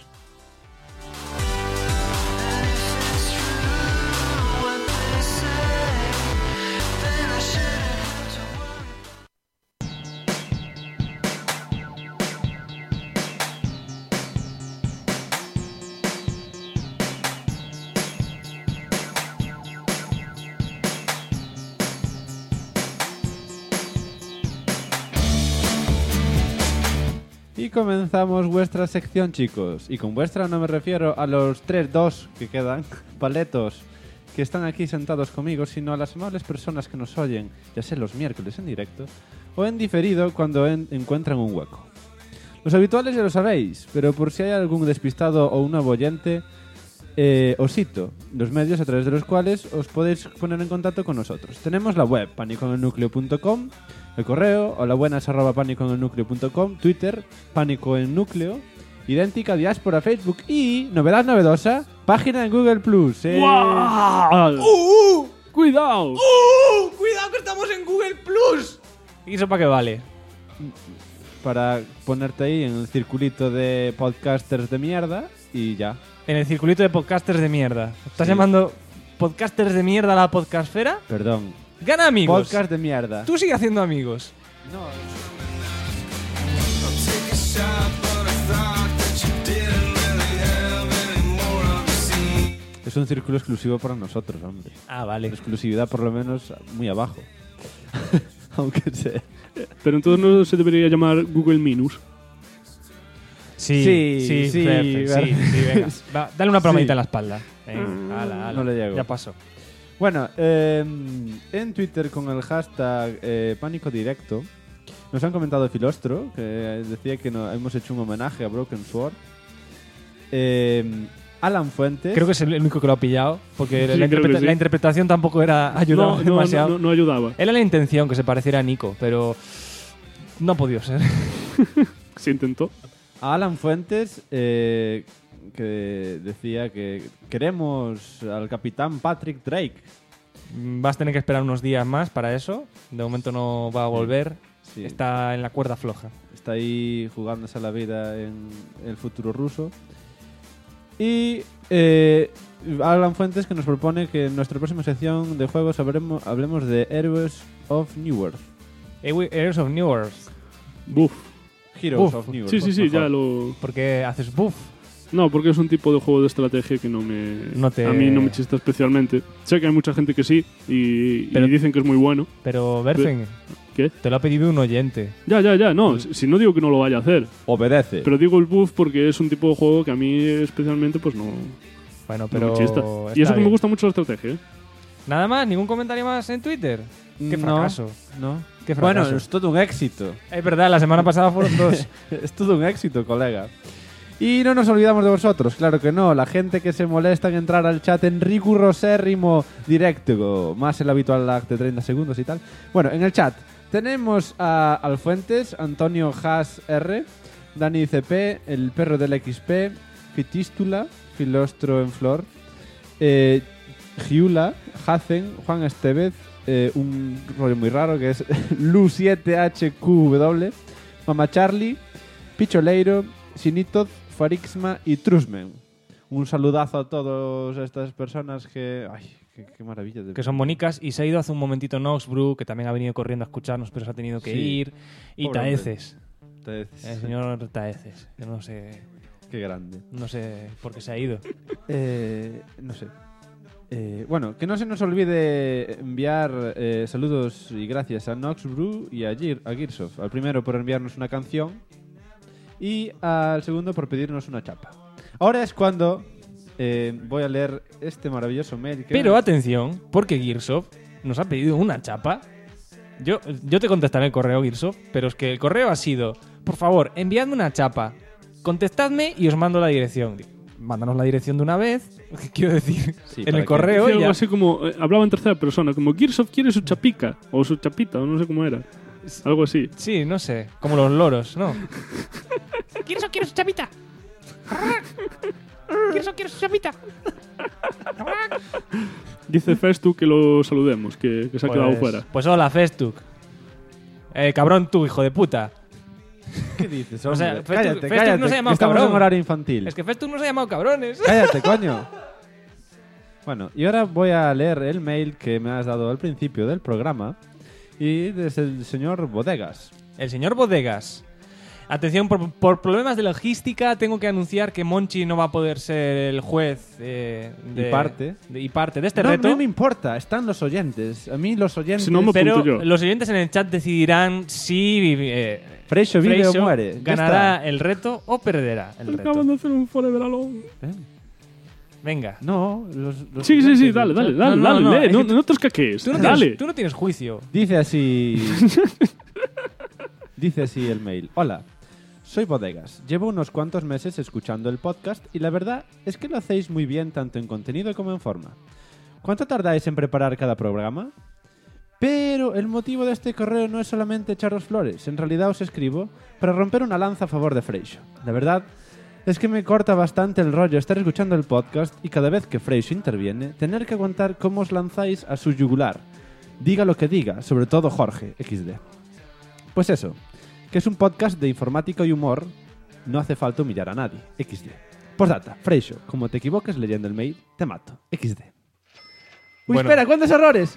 [SPEAKER 3] Y comenzamos vuestra sección, chicos. Y con vuestra no me refiero a los 3-2 que quedan, paletos, que están aquí sentados conmigo, sino a las amables personas que nos oyen, ya sea los miércoles en directo o en diferido cuando encuentran un hueco. Los habituales ya lo sabéis, pero por si hay algún despistado o un nuevo oyente, os cito los medios a través de los cuales os podéis poner en contacto con nosotros. Tenemos la web panicoenelnucleo.com, el correo holabuenas@panicoenelnucleo.com, Twitter panicoennúcleo, idéntica diáspora, Facebook y novedad novedosa, página en Google Plus.
[SPEAKER 5] ¡Guau! ¡Cuidado!
[SPEAKER 2] ¡Cuidado que estamos en Google Plus!
[SPEAKER 1] ¿Y eso para qué vale?
[SPEAKER 3] Para ponerte ahí en el circulito de podcasters de mierda y ya.
[SPEAKER 1] En el circulito de podcasters de mierda. ¿Estás
[SPEAKER 3] Sí.
[SPEAKER 1] llamando podcasters de mierda a la podcastfera?
[SPEAKER 3] Perdón.
[SPEAKER 1] ¡Gana amigos!
[SPEAKER 3] Podcast de mierda.
[SPEAKER 1] Tú sigue haciendo amigos.
[SPEAKER 3] No. Es un círculo exclusivo para nosotros, hombre.
[SPEAKER 1] Ah, vale.
[SPEAKER 3] Exclusividad por lo menos muy abajo. Aunque sea.
[SPEAKER 5] Pero entonces no se debería llamar Google Minus.
[SPEAKER 1] Sí, Fer, sí, venga. Va, dale una palmadita en la espalda. Venga, ala.
[SPEAKER 3] No le llego.
[SPEAKER 1] Ya pasó.
[SPEAKER 3] Bueno, en Twitter con el hashtag Pánico Directo nos han comentado Filostro, que decía que hemos hecho un homenaje a Broken Sword. Alan Fuentes.
[SPEAKER 1] Creo que es el único que lo ha pillado, porque
[SPEAKER 5] Sí, creo que sí.
[SPEAKER 1] la interpretación tampoco era ayudaba
[SPEAKER 5] No,
[SPEAKER 1] demasiado.
[SPEAKER 5] no ayudaba.
[SPEAKER 1] Era la intención que se pareciera a Nico, pero no ha podido ser.
[SPEAKER 5] Se intentó.
[SPEAKER 3] A Alan Fuentes, que decía que queremos al capitán Patrick Drake.
[SPEAKER 1] Vas a tener que esperar unos días más para eso. De momento no va a volver.
[SPEAKER 3] Sí.
[SPEAKER 1] Está en la cuerda floja.
[SPEAKER 3] Está ahí jugándose la vida en el futuro ruso. Y Alan Fuentes que nos propone que en nuestra próxima sección de juegos hablemos de Heroes of New Earth.
[SPEAKER 1] Heroes of New Earth.
[SPEAKER 5] Buff.
[SPEAKER 3] Heroes
[SPEAKER 1] Buff.
[SPEAKER 3] of New Earth.
[SPEAKER 5] Sí,
[SPEAKER 3] mejor.
[SPEAKER 5] ya lo...
[SPEAKER 1] ¿Por qué haces buff?
[SPEAKER 5] No, porque es un tipo de juego de estrategia que no me...
[SPEAKER 1] No te-
[SPEAKER 5] A mí no me chista especialmente. Sé que hay mucha gente que sí y
[SPEAKER 1] Pero-
[SPEAKER 5] dicen que es muy bueno.
[SPEAKER 1] Pero Berfen,
[SPEAKER 5] ¿Qué?
[SPEAKER 1] Te lo ha pedido un oyente.
[SPEAKER 5] Ya, no. Si no digo que no lo vaya a hacer.
[SPEAKER 3] Obedece.
[SPEAKER 5] Pero digo el buff porque es un tipo de juego que a mí especialmente pues no...
[SPEAKER 1] Bueno,
[SPEAKER 5] no
[SPEAKER 1] pero...
[SPEAKER 5] me chista. Y eso que me gusta mucho la estrategia, ¿eh?
[SPEAKER 1] Nada más, ningún comentario más en Twitter. Qué fracaso.
[SPEAKER 3] No.
[SPEAKER 1] Qué fracaso.
[SPEAKER 3] Bueno, es todo un éxito.
[SPEAKER 1] Es verdad, la semana pasada fueron 2.
[SPEAKER 3] Es todo un éxito, colega. Y no nos olvidamos de vosotros, claro que no. La gente que se molesta en entrar al chat en rigurosérrimo directo, más el habitual lag de 30 segundos y tal. Bueno, en el chat tenemos a Alfuentes, Antonio Haas R, Dani CP, el perro del XP, Fitístula, Filostro en Flor, Giula, Hacen, Juan Estevez, un rollo muy raro que es Lu7HQW, Mama Charlie, Picholeiro, Sinitoz, Farixma y Trusmen. Un saludazo a todas estas personas que... ¡Ay, qué maravilla!
[SPEAKER 1] Que son bonicas. Y se ha ido hace un momentito Noxbrew, que también ha venido corriendo a escucharnos, pero se ha tenido que ir. Y
[SPEAKER 3] Pobre
[SPEAKER 1] Taeces.
[SPEAKER 3] Taeces.
[SPEAKER 1] El señor Taeces. Yo no sé...
[SPEAKER 3] Qué grande.
[SPEAKER 1] No sé por qué se ha ido.
[SPEAKER 3] No sé. Bueno, que no se nos olvide enviar saludos y gracias a Noxbrew y a Gearsoft. Al primero por enviarnos una canción y al segundo por pedirnos una chapa. Ahora es cuando voy a leer este maravilloso mail.
[SPEAKER 1] Pero atención, porque Gearsoft nos ha pedido una chapa. Yo te contestaré el correo, Gearsoft, pero es que el correo ha sido: por favor, enviadme una chapa, contestadme y os mando la dirección. Mándanos la dirección de una vez. ¿Qué quiero decir? Sí, en el correo.
[SPEAKER 5] Decía algo así como, hablaba en tercera persona, como Gearsoft quiere su chapica, o su chapita, o no sé cómo era. Algo así.
[SPEAKER 1] Sí, no sé. Como los loros, ¿no?
[SPEAKER 6] Gearsoft quiere su chapita. Gearsoft quiere su chapita.
[SPEAKER 5] Dice Festu que lo saludemos, que se ha quedado fuera.
[SPEAKER 1] Pues hola, Festuk. Cabrón tú, hijo de puta.
[SPEAKER 3] ¿Qué dices,
[SPEAKER 1] hombre? O sea,
[SPEAKER 3] cállate,
[SPEAKER 1] Festuk no se ha llamado
[SPEAKER 3] estamos
[SPEAKER 1] cabrón.
[SPEAKER 3] en horario infantil.
[SPEAKER 1] Es que Festuk no se ha llamado cabrones.
[SPEAKER 3] Cállate, coño. Bueno, y ahora voy a leer el mail que me has dado al principio del programa. Y es el señor Bodegas.
[SPEAKER 1] El señor Bodegas. Atención, por problemas de logística tengo que anunciar que Monchi no va a poder ser el juez
[SPEAKER 3] y parte
[SPEAKER 1] de este reto.
[SPEAKER 3] No me importa, están los oyentes. A mí los oyentes...
[SPEAKER 5] Si no me
[SPEAKER 1] pero
[SPEAKER 5] yo.
[SPEAKER 1] Los oyentes en el chat decidirán si
[SPEAKER 3] Freixo vive o muere.
[SPEAKER 1] Ganará el reto o perderá el reto.
[SPEAKER 5] Acaban de hacer un Forever Alone.
[SPEAKER 1] Venga.
[SPEAKER 3] No,
[SPEAKER 5] Sí, dale, lee, no te escaques. Dale.
[SPEAKER 1] Tú no tienes juicio.
[SPEAKER 3] Dice así... Dice así el mail. Hola, soy Bodegas. Llevo unos cuantos meses escuchando el podcast y la verdad es que lo hacéis muy bien tanto en contenido como en forma. ¿Cuánto tardáis en preparar cada programa? Pero el motivo de este correo no es solamente echaros flores. En realidad os escribo para romper una lanza a favor de Freixo. La verdad es que me corta bastante el rollo estar escuchando el podcast y cada vez que Freixo interviene, tener que aguantar cómo os lanzáis a su yugular. Diga lo que diga, sobre todo Jorge, XD. Pues eso, que es un podcast de informática y humor, no hace falta humillar a nadie, XD. Postdata, Freixo, como te equivoques leyendo el mail, te mato, XD. Uy,
[SPEAKER 1] Bueno.
[SPEAKER 3] espera, ¿cuántos errores?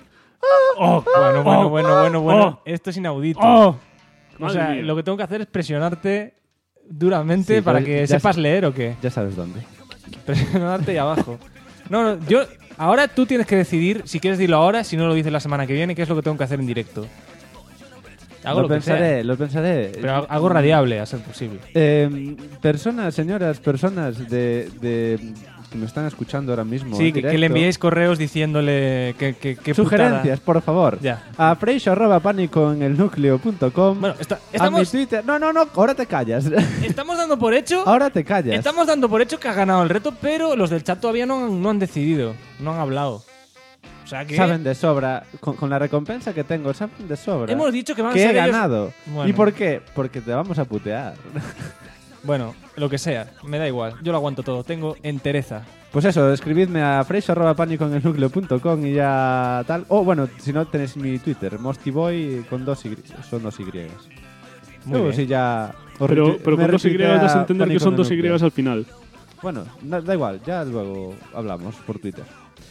[SPEAKER 1] Bueno. Esto es inaudito. O sea,
[SPEAKER 5] mía.
[SPEAKER 1] lo que tengo que hacer es presionarte duramente
[SPEAKER 3] Sí,
[SPEAKER 1] para
[SPEAKER 3] pero
[SPEAKER 1] que
[SPEAKER 3] ya
[SPEAKER 1] sepas leer o qué.
[SPEAKER 3] Ya sabes dónde.
[SPEAKER 1] Presionarte ahí abajo. No, yo... Ahora tú tienes que decidir si quieres decirlo ahora, si no lo dices la semana que viene, qué es lo que tengo que hacer en directo. Hago
[SPEAKER 3] Lo
[SPEAKER 1] que sea.
[SPEAKER 3] pensaré.
[SPEAKER 1] Pero algo radiable, a ser posible.
[SPEAKER 3] Personas de que me están escuchando ahora mismo.
[SPEAKER 1] Sí,
[SPEAKER 3] en
[SPEAKER 1] que le
[SPEAKER 3] directo,
[SPEAKER 1] enviéis correos diciéndole que
[SPEAKER 3] sugerencias, por favor.
[SPEAKER 1] Ya.
[SPEAKER 3] A freixo@panicoenelnucleo.com.
[SPEAKER 1] Bueno,
[SPEAKER 3] A mi
[SPEAKER 1] estamos,
[SPEAKER 3] Twitter. No, ahora te callas.
[SPEAKER 1] estamos dando por hecho...
[SPEAKER 3] Ahora te callas.
[SPEAKER 1] Estamos dando por hecho que has ganado el reto, pero los del chat todavía no han decidido, no han hablado. O sea que...
[SPEAKER 3] Saben de sobra, con la recompensa que tengo, saben de sobra.
[SPEAKER 1] Hemos dicho que van a
[SPEAKER 3] que
[SPEAKER 1] ser
[SPEAKER 3] he
[SPEAKER 1] ellos-
[SPEAKER 3] ganado.
[SPEAKER 1] Bueno.
[SPEAKER 3] ¿Y por qué? Porque te vamos a putear.
[SPEAKER 1] Bueno, lo que sea, me da igual. Yo lo aguanto todo, tengo entereza.
[SPEAKER 3] Pues eso, escribidme a freixo@panicoenelnucleo.com y ya tal. O bueno, si no tenéis mi Twitter, Mostiboy con dos Y. Son dos Y.
[SPEAKER 1] Muy
[SPEAKER 3] Luego
[SPEAKER 1] bien.
[SPEAKER 3] si ya...
[SPEAKER 5] Pero con dos Y
[SPEAKER 3] das
[SPEAKER 5] das a entender que son dos Y al final.
[SPEAKER 3] Bueno, da igual, ya luego hablamos por Twitter.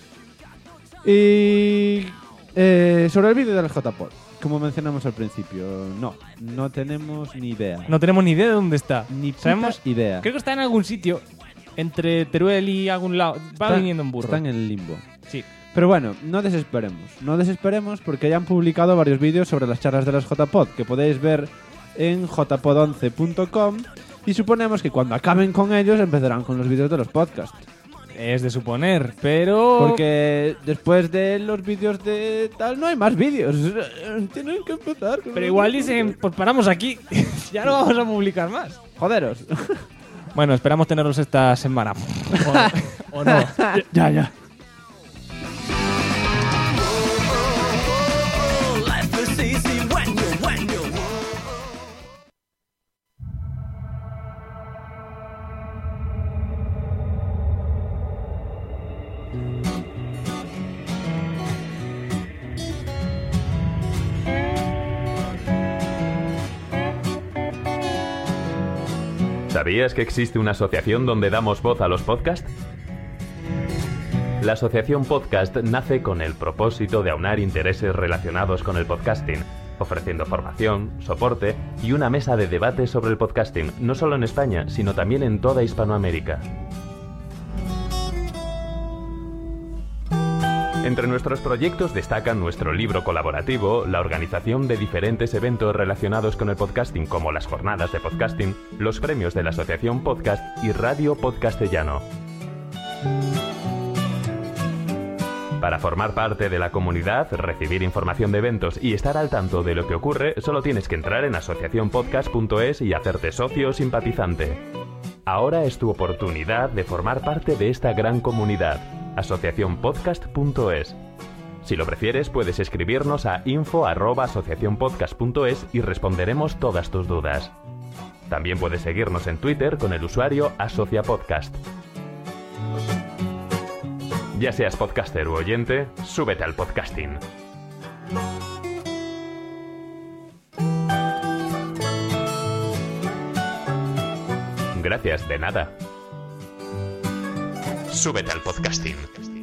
[SPEAKER 3] Y sobre el vídeo del JPod, como mencionamos al principio, no tenemos ni idea.
[SPEAKER 1] No tenemos ni idea de dónde está.
[SPEAKER 3] Ni puta
[SPEAKER 1] Sabemos,
[SPEAKER 3] idea.
[SPEAKER 1] creo que está en algún sitio, entre Teruel y algún lado. Va viniendo en burro.
[SPEAKER 3] Está en el limbo.
[SPEAKER 1] Sí.
[SPEAKER 3] Pero bueno, no desesperemos porque ya han publicado varios vídeos sobre las charlas de las JPod que podéis ver en jpod11.com y suponemos que cuando acaben con ellos empezarán con los vídeos de los podcasts.
[SPEAKER 1] Es de suponer, pero...
[SPEAKER 3] Porque después de los vídeos de tal no hay más vídeos. Tienen que empezar.
[SPEAKER 1] Pero igual dicen, pues paramos aquí. Ya no vamos a publicar más.
[SPEAKER 3] Joderos.
[SPEAKER 1] Bueno, esperamos tenerlos esta semana. O no.
[SPEAKER 3] Ya.
[SPEAKER 13] ¿Sabías que existe una asociación donde damos voz a los podcasts? La Asociación Podcast nace con el propósito de aunar intereses relacionados con el podcasting, ofreciendo formación, soporte y una mesa de debate sobre el podcasting, no solo en España, sino también en toda Hispanoamérica. Entre nuestros proyectos destacan nuestro libro colaborativo, la organización de diferentes eventos relacionados con el podcasting como las jornadas de podcasting, los premios de la Asociación Podcast y Radio Podcastellano. Para formar parte de la comunidad, recibir información de eventos y estar al tanto de lo que ocurre, solo tienes que entrar en asociacionpodcast.es y hacerte socio o simpatizante. Ahora es tu oportunidad de formar parte de esta gran comunidad. asociacionpodcast.es. Si lo prefieres, puedes escribirnos a info@asociacionpodcast.es y responderemos todas tus dudas. También puedes seguirnos en Twitter con el usuario asociapodcast. Ya seas podcaster u oyente, súbete al podcasting. Gracias, de nada. Súbete al podcasting.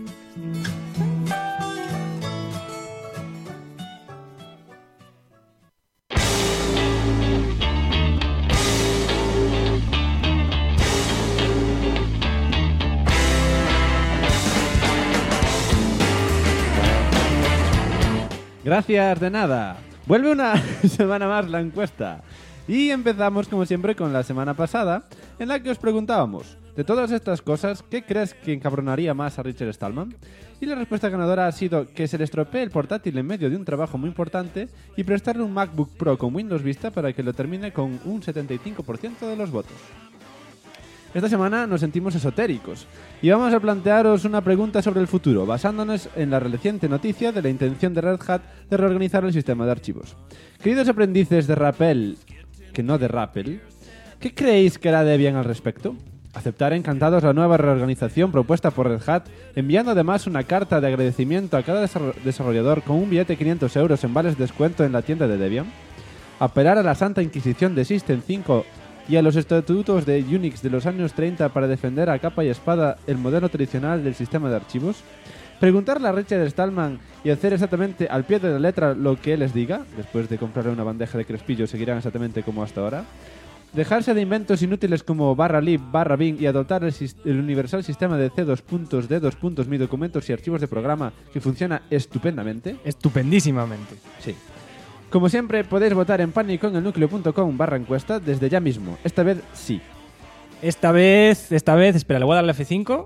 [SPEAKER 3] Gracias, de nada. Vuelve una semana más la encuesta. Y empezamos, como siempre, con la semana pasada, en la que os preguntábamos: de todas estas cosas, ¿qué crees que encabronaría más a Richard Stallman? Y la respuesta ganadora ha sido que se le estropee el portátil en medio de un trabajo muy importante y prestarle un MacBook Pro con Windows Vista para que lo termine con un 75% de los votos. Esta semana nos sentimos esotéricos y vamos a plantearos una pregunta sobre el futuro, basándonos en la reciente noticia de la intención de Red Hat de reorganizar el sistema de archivos. Queridos aprendices de Rappel, que no de Rappel, ¿qué creéis que hará Debian al respecto? Aceptar encantados la nueva reorganización propuesta por Red Hat, enviando además una carta de agradecimiento a cada desarrollador con un billete de 500 euros en vales de descuento en la tienda de Debian. Apelar a la Santa Inquisición de System 5 y a los estatutos de Unix de los años 30 para defender a capa y espada el modelo tradicional del sistema de archivos. Preguntarle a Richard Stallman y hacer exactamente al pie de la letra lo que él les diga. Después de comprarle una bandeja de crespillos seguirán exactamente como hasta ahora. Dejarse de inventos inútiles como /lib, /bin y adoptar el universal sistema de C2.D2. Mi documentos y archivos de programa que funciona estupendamente.
[SPEAKER 1] Estupendísimamente.
[SPEAKER 3] Sí. Como siempre, podéis votar en paniconelnucleo.com/encuesta desde ya mismo. Esta vez sí.
[SPEAKER 1] Esta vez, espera, le voy a dar la F5.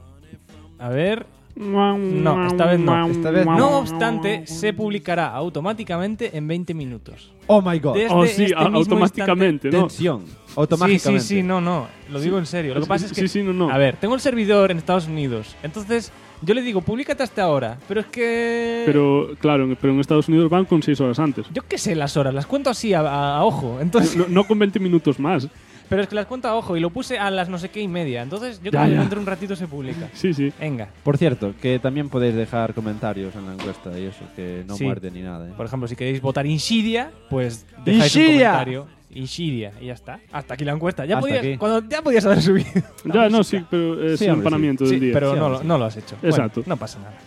[SPEAKER 1] A ver. No, esta vez no. No obstante, se publicará automáticamente en 20 minutos.
[SPEAKER 3] Oh my god.
[SPEAKER 5] Sí, automáticamente, ¿no?
[SPEAKER 3] Tensión. Automáticamente.
[SPEAKER 1] Sí, no. Lo digo en serio. Lo que pasa es que...
[SPEAKER 5] no.
[SPEAKER 1] A ver, tengo el servidor en Estados Unidos. Entonces, yo le digo, públicate hasta ahora. Pero es que...
[SPEAKER 5] Pero en Estados Unidos van con 6 horas antes.
[SPEAKER 1] Yo qué sé las horas, las cuento así a ojo. Entonces...
[SPEAKER 5] No con 20 minutos más.
[SPEAKER 1] Pero es que las cuento a ojo y lo puse a las no sé qué y media. Entonces yo creo que dentro de un ratito se publica.
[SPEAKER 5] Sí.
[SPEAKER 1] Venga.
[SPEAKER 3] Por cierto, que también podéis dejar comentarios en la encuesta y eso, que no muerde ni nada.
[SPEAKER 1] Por ejemplo, si queréis votar Insidia, pues dejáis un comentario. Insidia, y ya está. Hasta aquí la encuesta. Ya podías haber subido.
[SPEAKER 5] Sí, pero es el empanamiento del día.
[SPEAKER 1] Pero no lo has hecho.
[SPEAKER 5] Exacto.
[SPEAKER 1] Bueno, no pasa nada.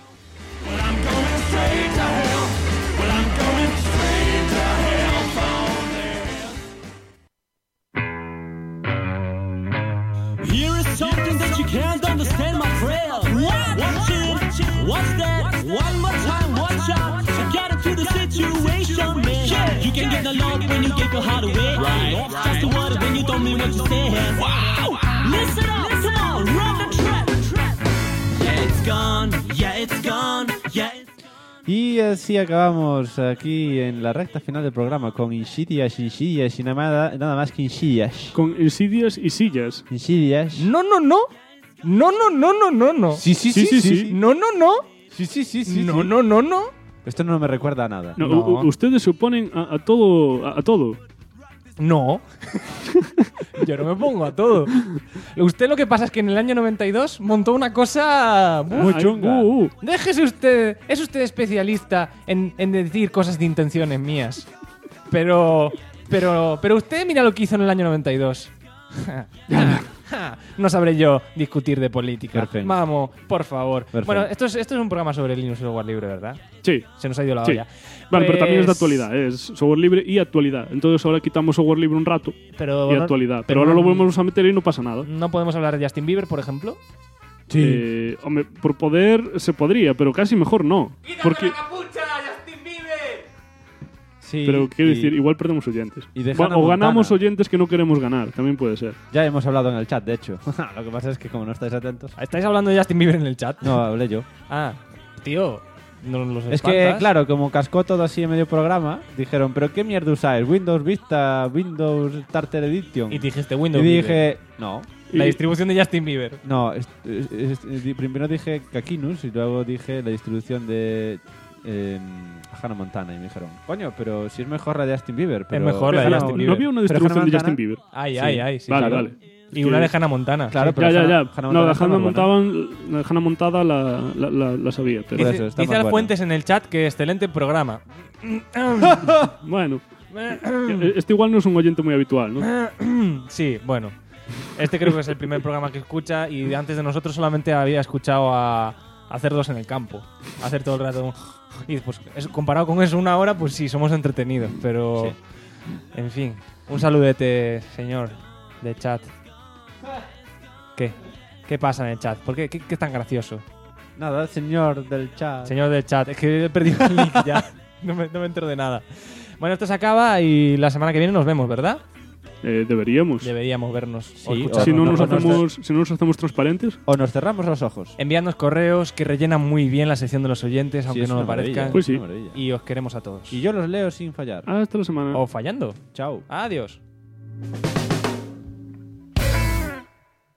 [SPEAKER 14] Here is something that you can't understand, my friend. Watch it. What's that? One more time, one shot. So get into the situation, man. Yeah. You can get the love when you give your heart away. Right. Just the word when you don't mean what you say. Wow. Listen up, come on, run the trap. Yeah, it's gone. Yeah, it's gone. Yeah.
[SPEAKER 3] Y así acabamos aquí en la recta final del programa con Insidious y nada más que Insidious.
[SPEAKER 5] Con Insidious y sillas.
[SPEAKER 3] Insidious.
[SPEAKER 1] No.
[SPEAKER 3] Sí.
[SPEAKER 1] No.
[SPEAKER 3] Sí.
[SPEAKER 1] No.
[SPEAKER 3] Esto no me recuerda a nada.
[SPEAKER 5] No. Ustedes se oponen a todo.
[SPEAKER 1] No. Yo no me pongo a todo. Usted lo que pasa es que en el año 92 montó una cosa
[SPEAKER 3] muy chunga.
[SPEAKER 1] Déjese usted. Es usted especialista en decir cosas de intenciones mías. Pero usted mira lo que hizo en el año 92. No sabré yo discutir de política.
[SPEAKER 3] Perfecto.
[SPEAKER 1] Vamos, por favor.
[SPEAKER 3] Perfecto.
[SPEAKER 1] Bueno, esto es un programa sobre Linux y software libre, ¿verdad?
[SPEAKER 5] Sí.
[SPEAKER 1] Se nos ha ido la
[SPEAKER 5] Sí.
[SPEAKER 1] olla.
[SPEAKER 5] Vale, pero también es de
[SPEAKER 1] Pues-
[SPEAKER 5] actualidad. Es software libre y actualidad. Entonces ahora quitamos software libre un rato
[SPEAKER 1] Pero
[SPEAKER 5] y
[SPEAKER 1] no-
[SPEAKER 5] actualidad.
[SPEAKER 1] pero
[SPEAKER 5] Pero ahora
[SPEAKER 1] no-
[SPEAKER 5] lo volvemos a meter y no pasa nada.
[SPEAKER 1] No podemos hablar de Justin Bieber, por ejemplo.
[SPEAKER 5] Hombre, por poder se podría, pero casi mejor no. Porque,
[SPEAKER 3] Sí,
[SPEAKER 5] pero quiero
[SPEAKER 3] y-
[SPEAKER 5] decir, igual perdemos oyentes.
[SPEAKER 3] y de
[SPEAKER 5] Bueno,
[SPEAKER 3] Hannah
[SPEAKER 5] o ganamos
[SPEAKER 3] Montana.
[SPEAKER 5] oyentes que no queremos ganar, también puede ser.
[SPEAKER 3] Ya hemos hablado en el chat, de hecho. Lo que pasa es que como no estáis atentos...
[SPEAKER 1] ¿Estáis hablando de Justin Bieber en el chat?
[SPEAKER 3] No, hablé yo.
[SPEAKER 1] Ah, tío, no los
[SPEAKER 3] Es que, claro, como cascó todo así en medio programa, dijeron, ¿pero qué mierda usáis? ¿Windows Vista? ¿Windows Starter Edition?
[SPEAKER 1] Y dijiste Windows
[SPEAKER 3] Y
[SPEAKER 1] Bieber.
[SPEAKER 3] dije, no.
[SPEAKER 1] La distribución de Justin Bieber.
[SPEAKER 3] No, primero dije Kakinus y luego dije la distribución de Hannah Montana. Y me dijeron, coño, pero si es mejor la de Justin Bieber. Pero
[SPEAKER 1] mejor la de
[SPEAKER 3] Hannah-
[SPEAKER 1] Justin
[SPEAKER 5] ¿No
[SPEAKER 1] Bieber.
[SPEAKER 5] había una
[SPEAKER 3] pero
[SPEAKER 5] distribución de
[SPEAKER 3] Hannah
[SPEAKER 5] Justin
[SPEAKER 3] Montana-
[SPEAKER 5] Bieber?
[SPEAKER 1] Ay, sí.
[SPEAKER 5] Vale,
[SPEAKER 1] claro.
[SPEAKER 5] vale.
[SPEAKER 1] Y una de Hannah Montana.
[SPEAKER 3] Claro,
[SPEAKER 1] Sí.
[SPEAKER 3] pero
[SPEAKER 5] Ya.
[SPEAKER 3] Hannah
[SPEAKER 5] No,
[SPEAKER 3] Montana
[SPEAKER 5] la
[SPEAKER 3] está
[SPEAKER 5] Hannah
[SPEAKER 3] más buena.
[SPEAKER 5] la Hannah Montada la sabía. Pero...
[SPEAKER 3] Por
[SPEAKER 1] Dice,
[SPEAKER 3] eso, está
[SPEAKER 1] dice
[SPEAKER 3] más
[SPEAKER 1] Al
[SPEAKER 3] buena.
[SPEAKER 1] Fuentes en el chat que excelente programa.
[SPEAKER 5] Bueno, este igual no es un oyente muy habitual, ¿no?
[SPEAKER 1] Sí, bueno. Este creo que es el primer programa que escucha y antes de nosotros solamente había escuchado a Cerdos en el Campo. Hacer todo el rato... Y pues comparado con eso una hora, pues sí, somos entretenidos. Pero, en fin, un saludete, señor, de chat. ¿Qué? ¿Qué pasa en el chat? ¿Por qué? ¿Qué es tan gracioso?
[SPEAKER 3] Nada, señor del chat.
[SPEAKER 1] Señor del chat, es que he perdido el link ya. No me entero de nada. Bueno, esto se acaba y la semana que viene nos vemos, ¿verdad?
[SPEAKER 5] Deberíamos.
[SPEAKER 1] Deberíamos vernos.
[SPEAKER 3] Sí,
[SPEAKER 1] o escucharnos.
[SPEAKER 5] Si no, nos
[SPEAKER 3] no,
[SPEAKER 5] hacemos transparentes.
[SPEAKER 3] O nos cerramos los ojos.
[SPEAKER 1] Enviadnos correos que rellenan muy bien la sección de los oyentes, aunque
[SPEAKER 3] es
[SPEAKER 1] no lo
[SPEAKER 3] una maravilla,
[SPEAKER 1] parezcan.
[SPEAKER 5] Pues sí.
[SPEAKER 3] una maravilla.
[SPEAKER 1] Y os queremos a todos.
[SPEAKER 3] Y yo los leo sin fallar.
[SPEAKER 5] Hasta la semana.
[SPEAKER 1] O fallando.
[SPEAKER 3] Chao.
[SPEAKER 1] Adiós.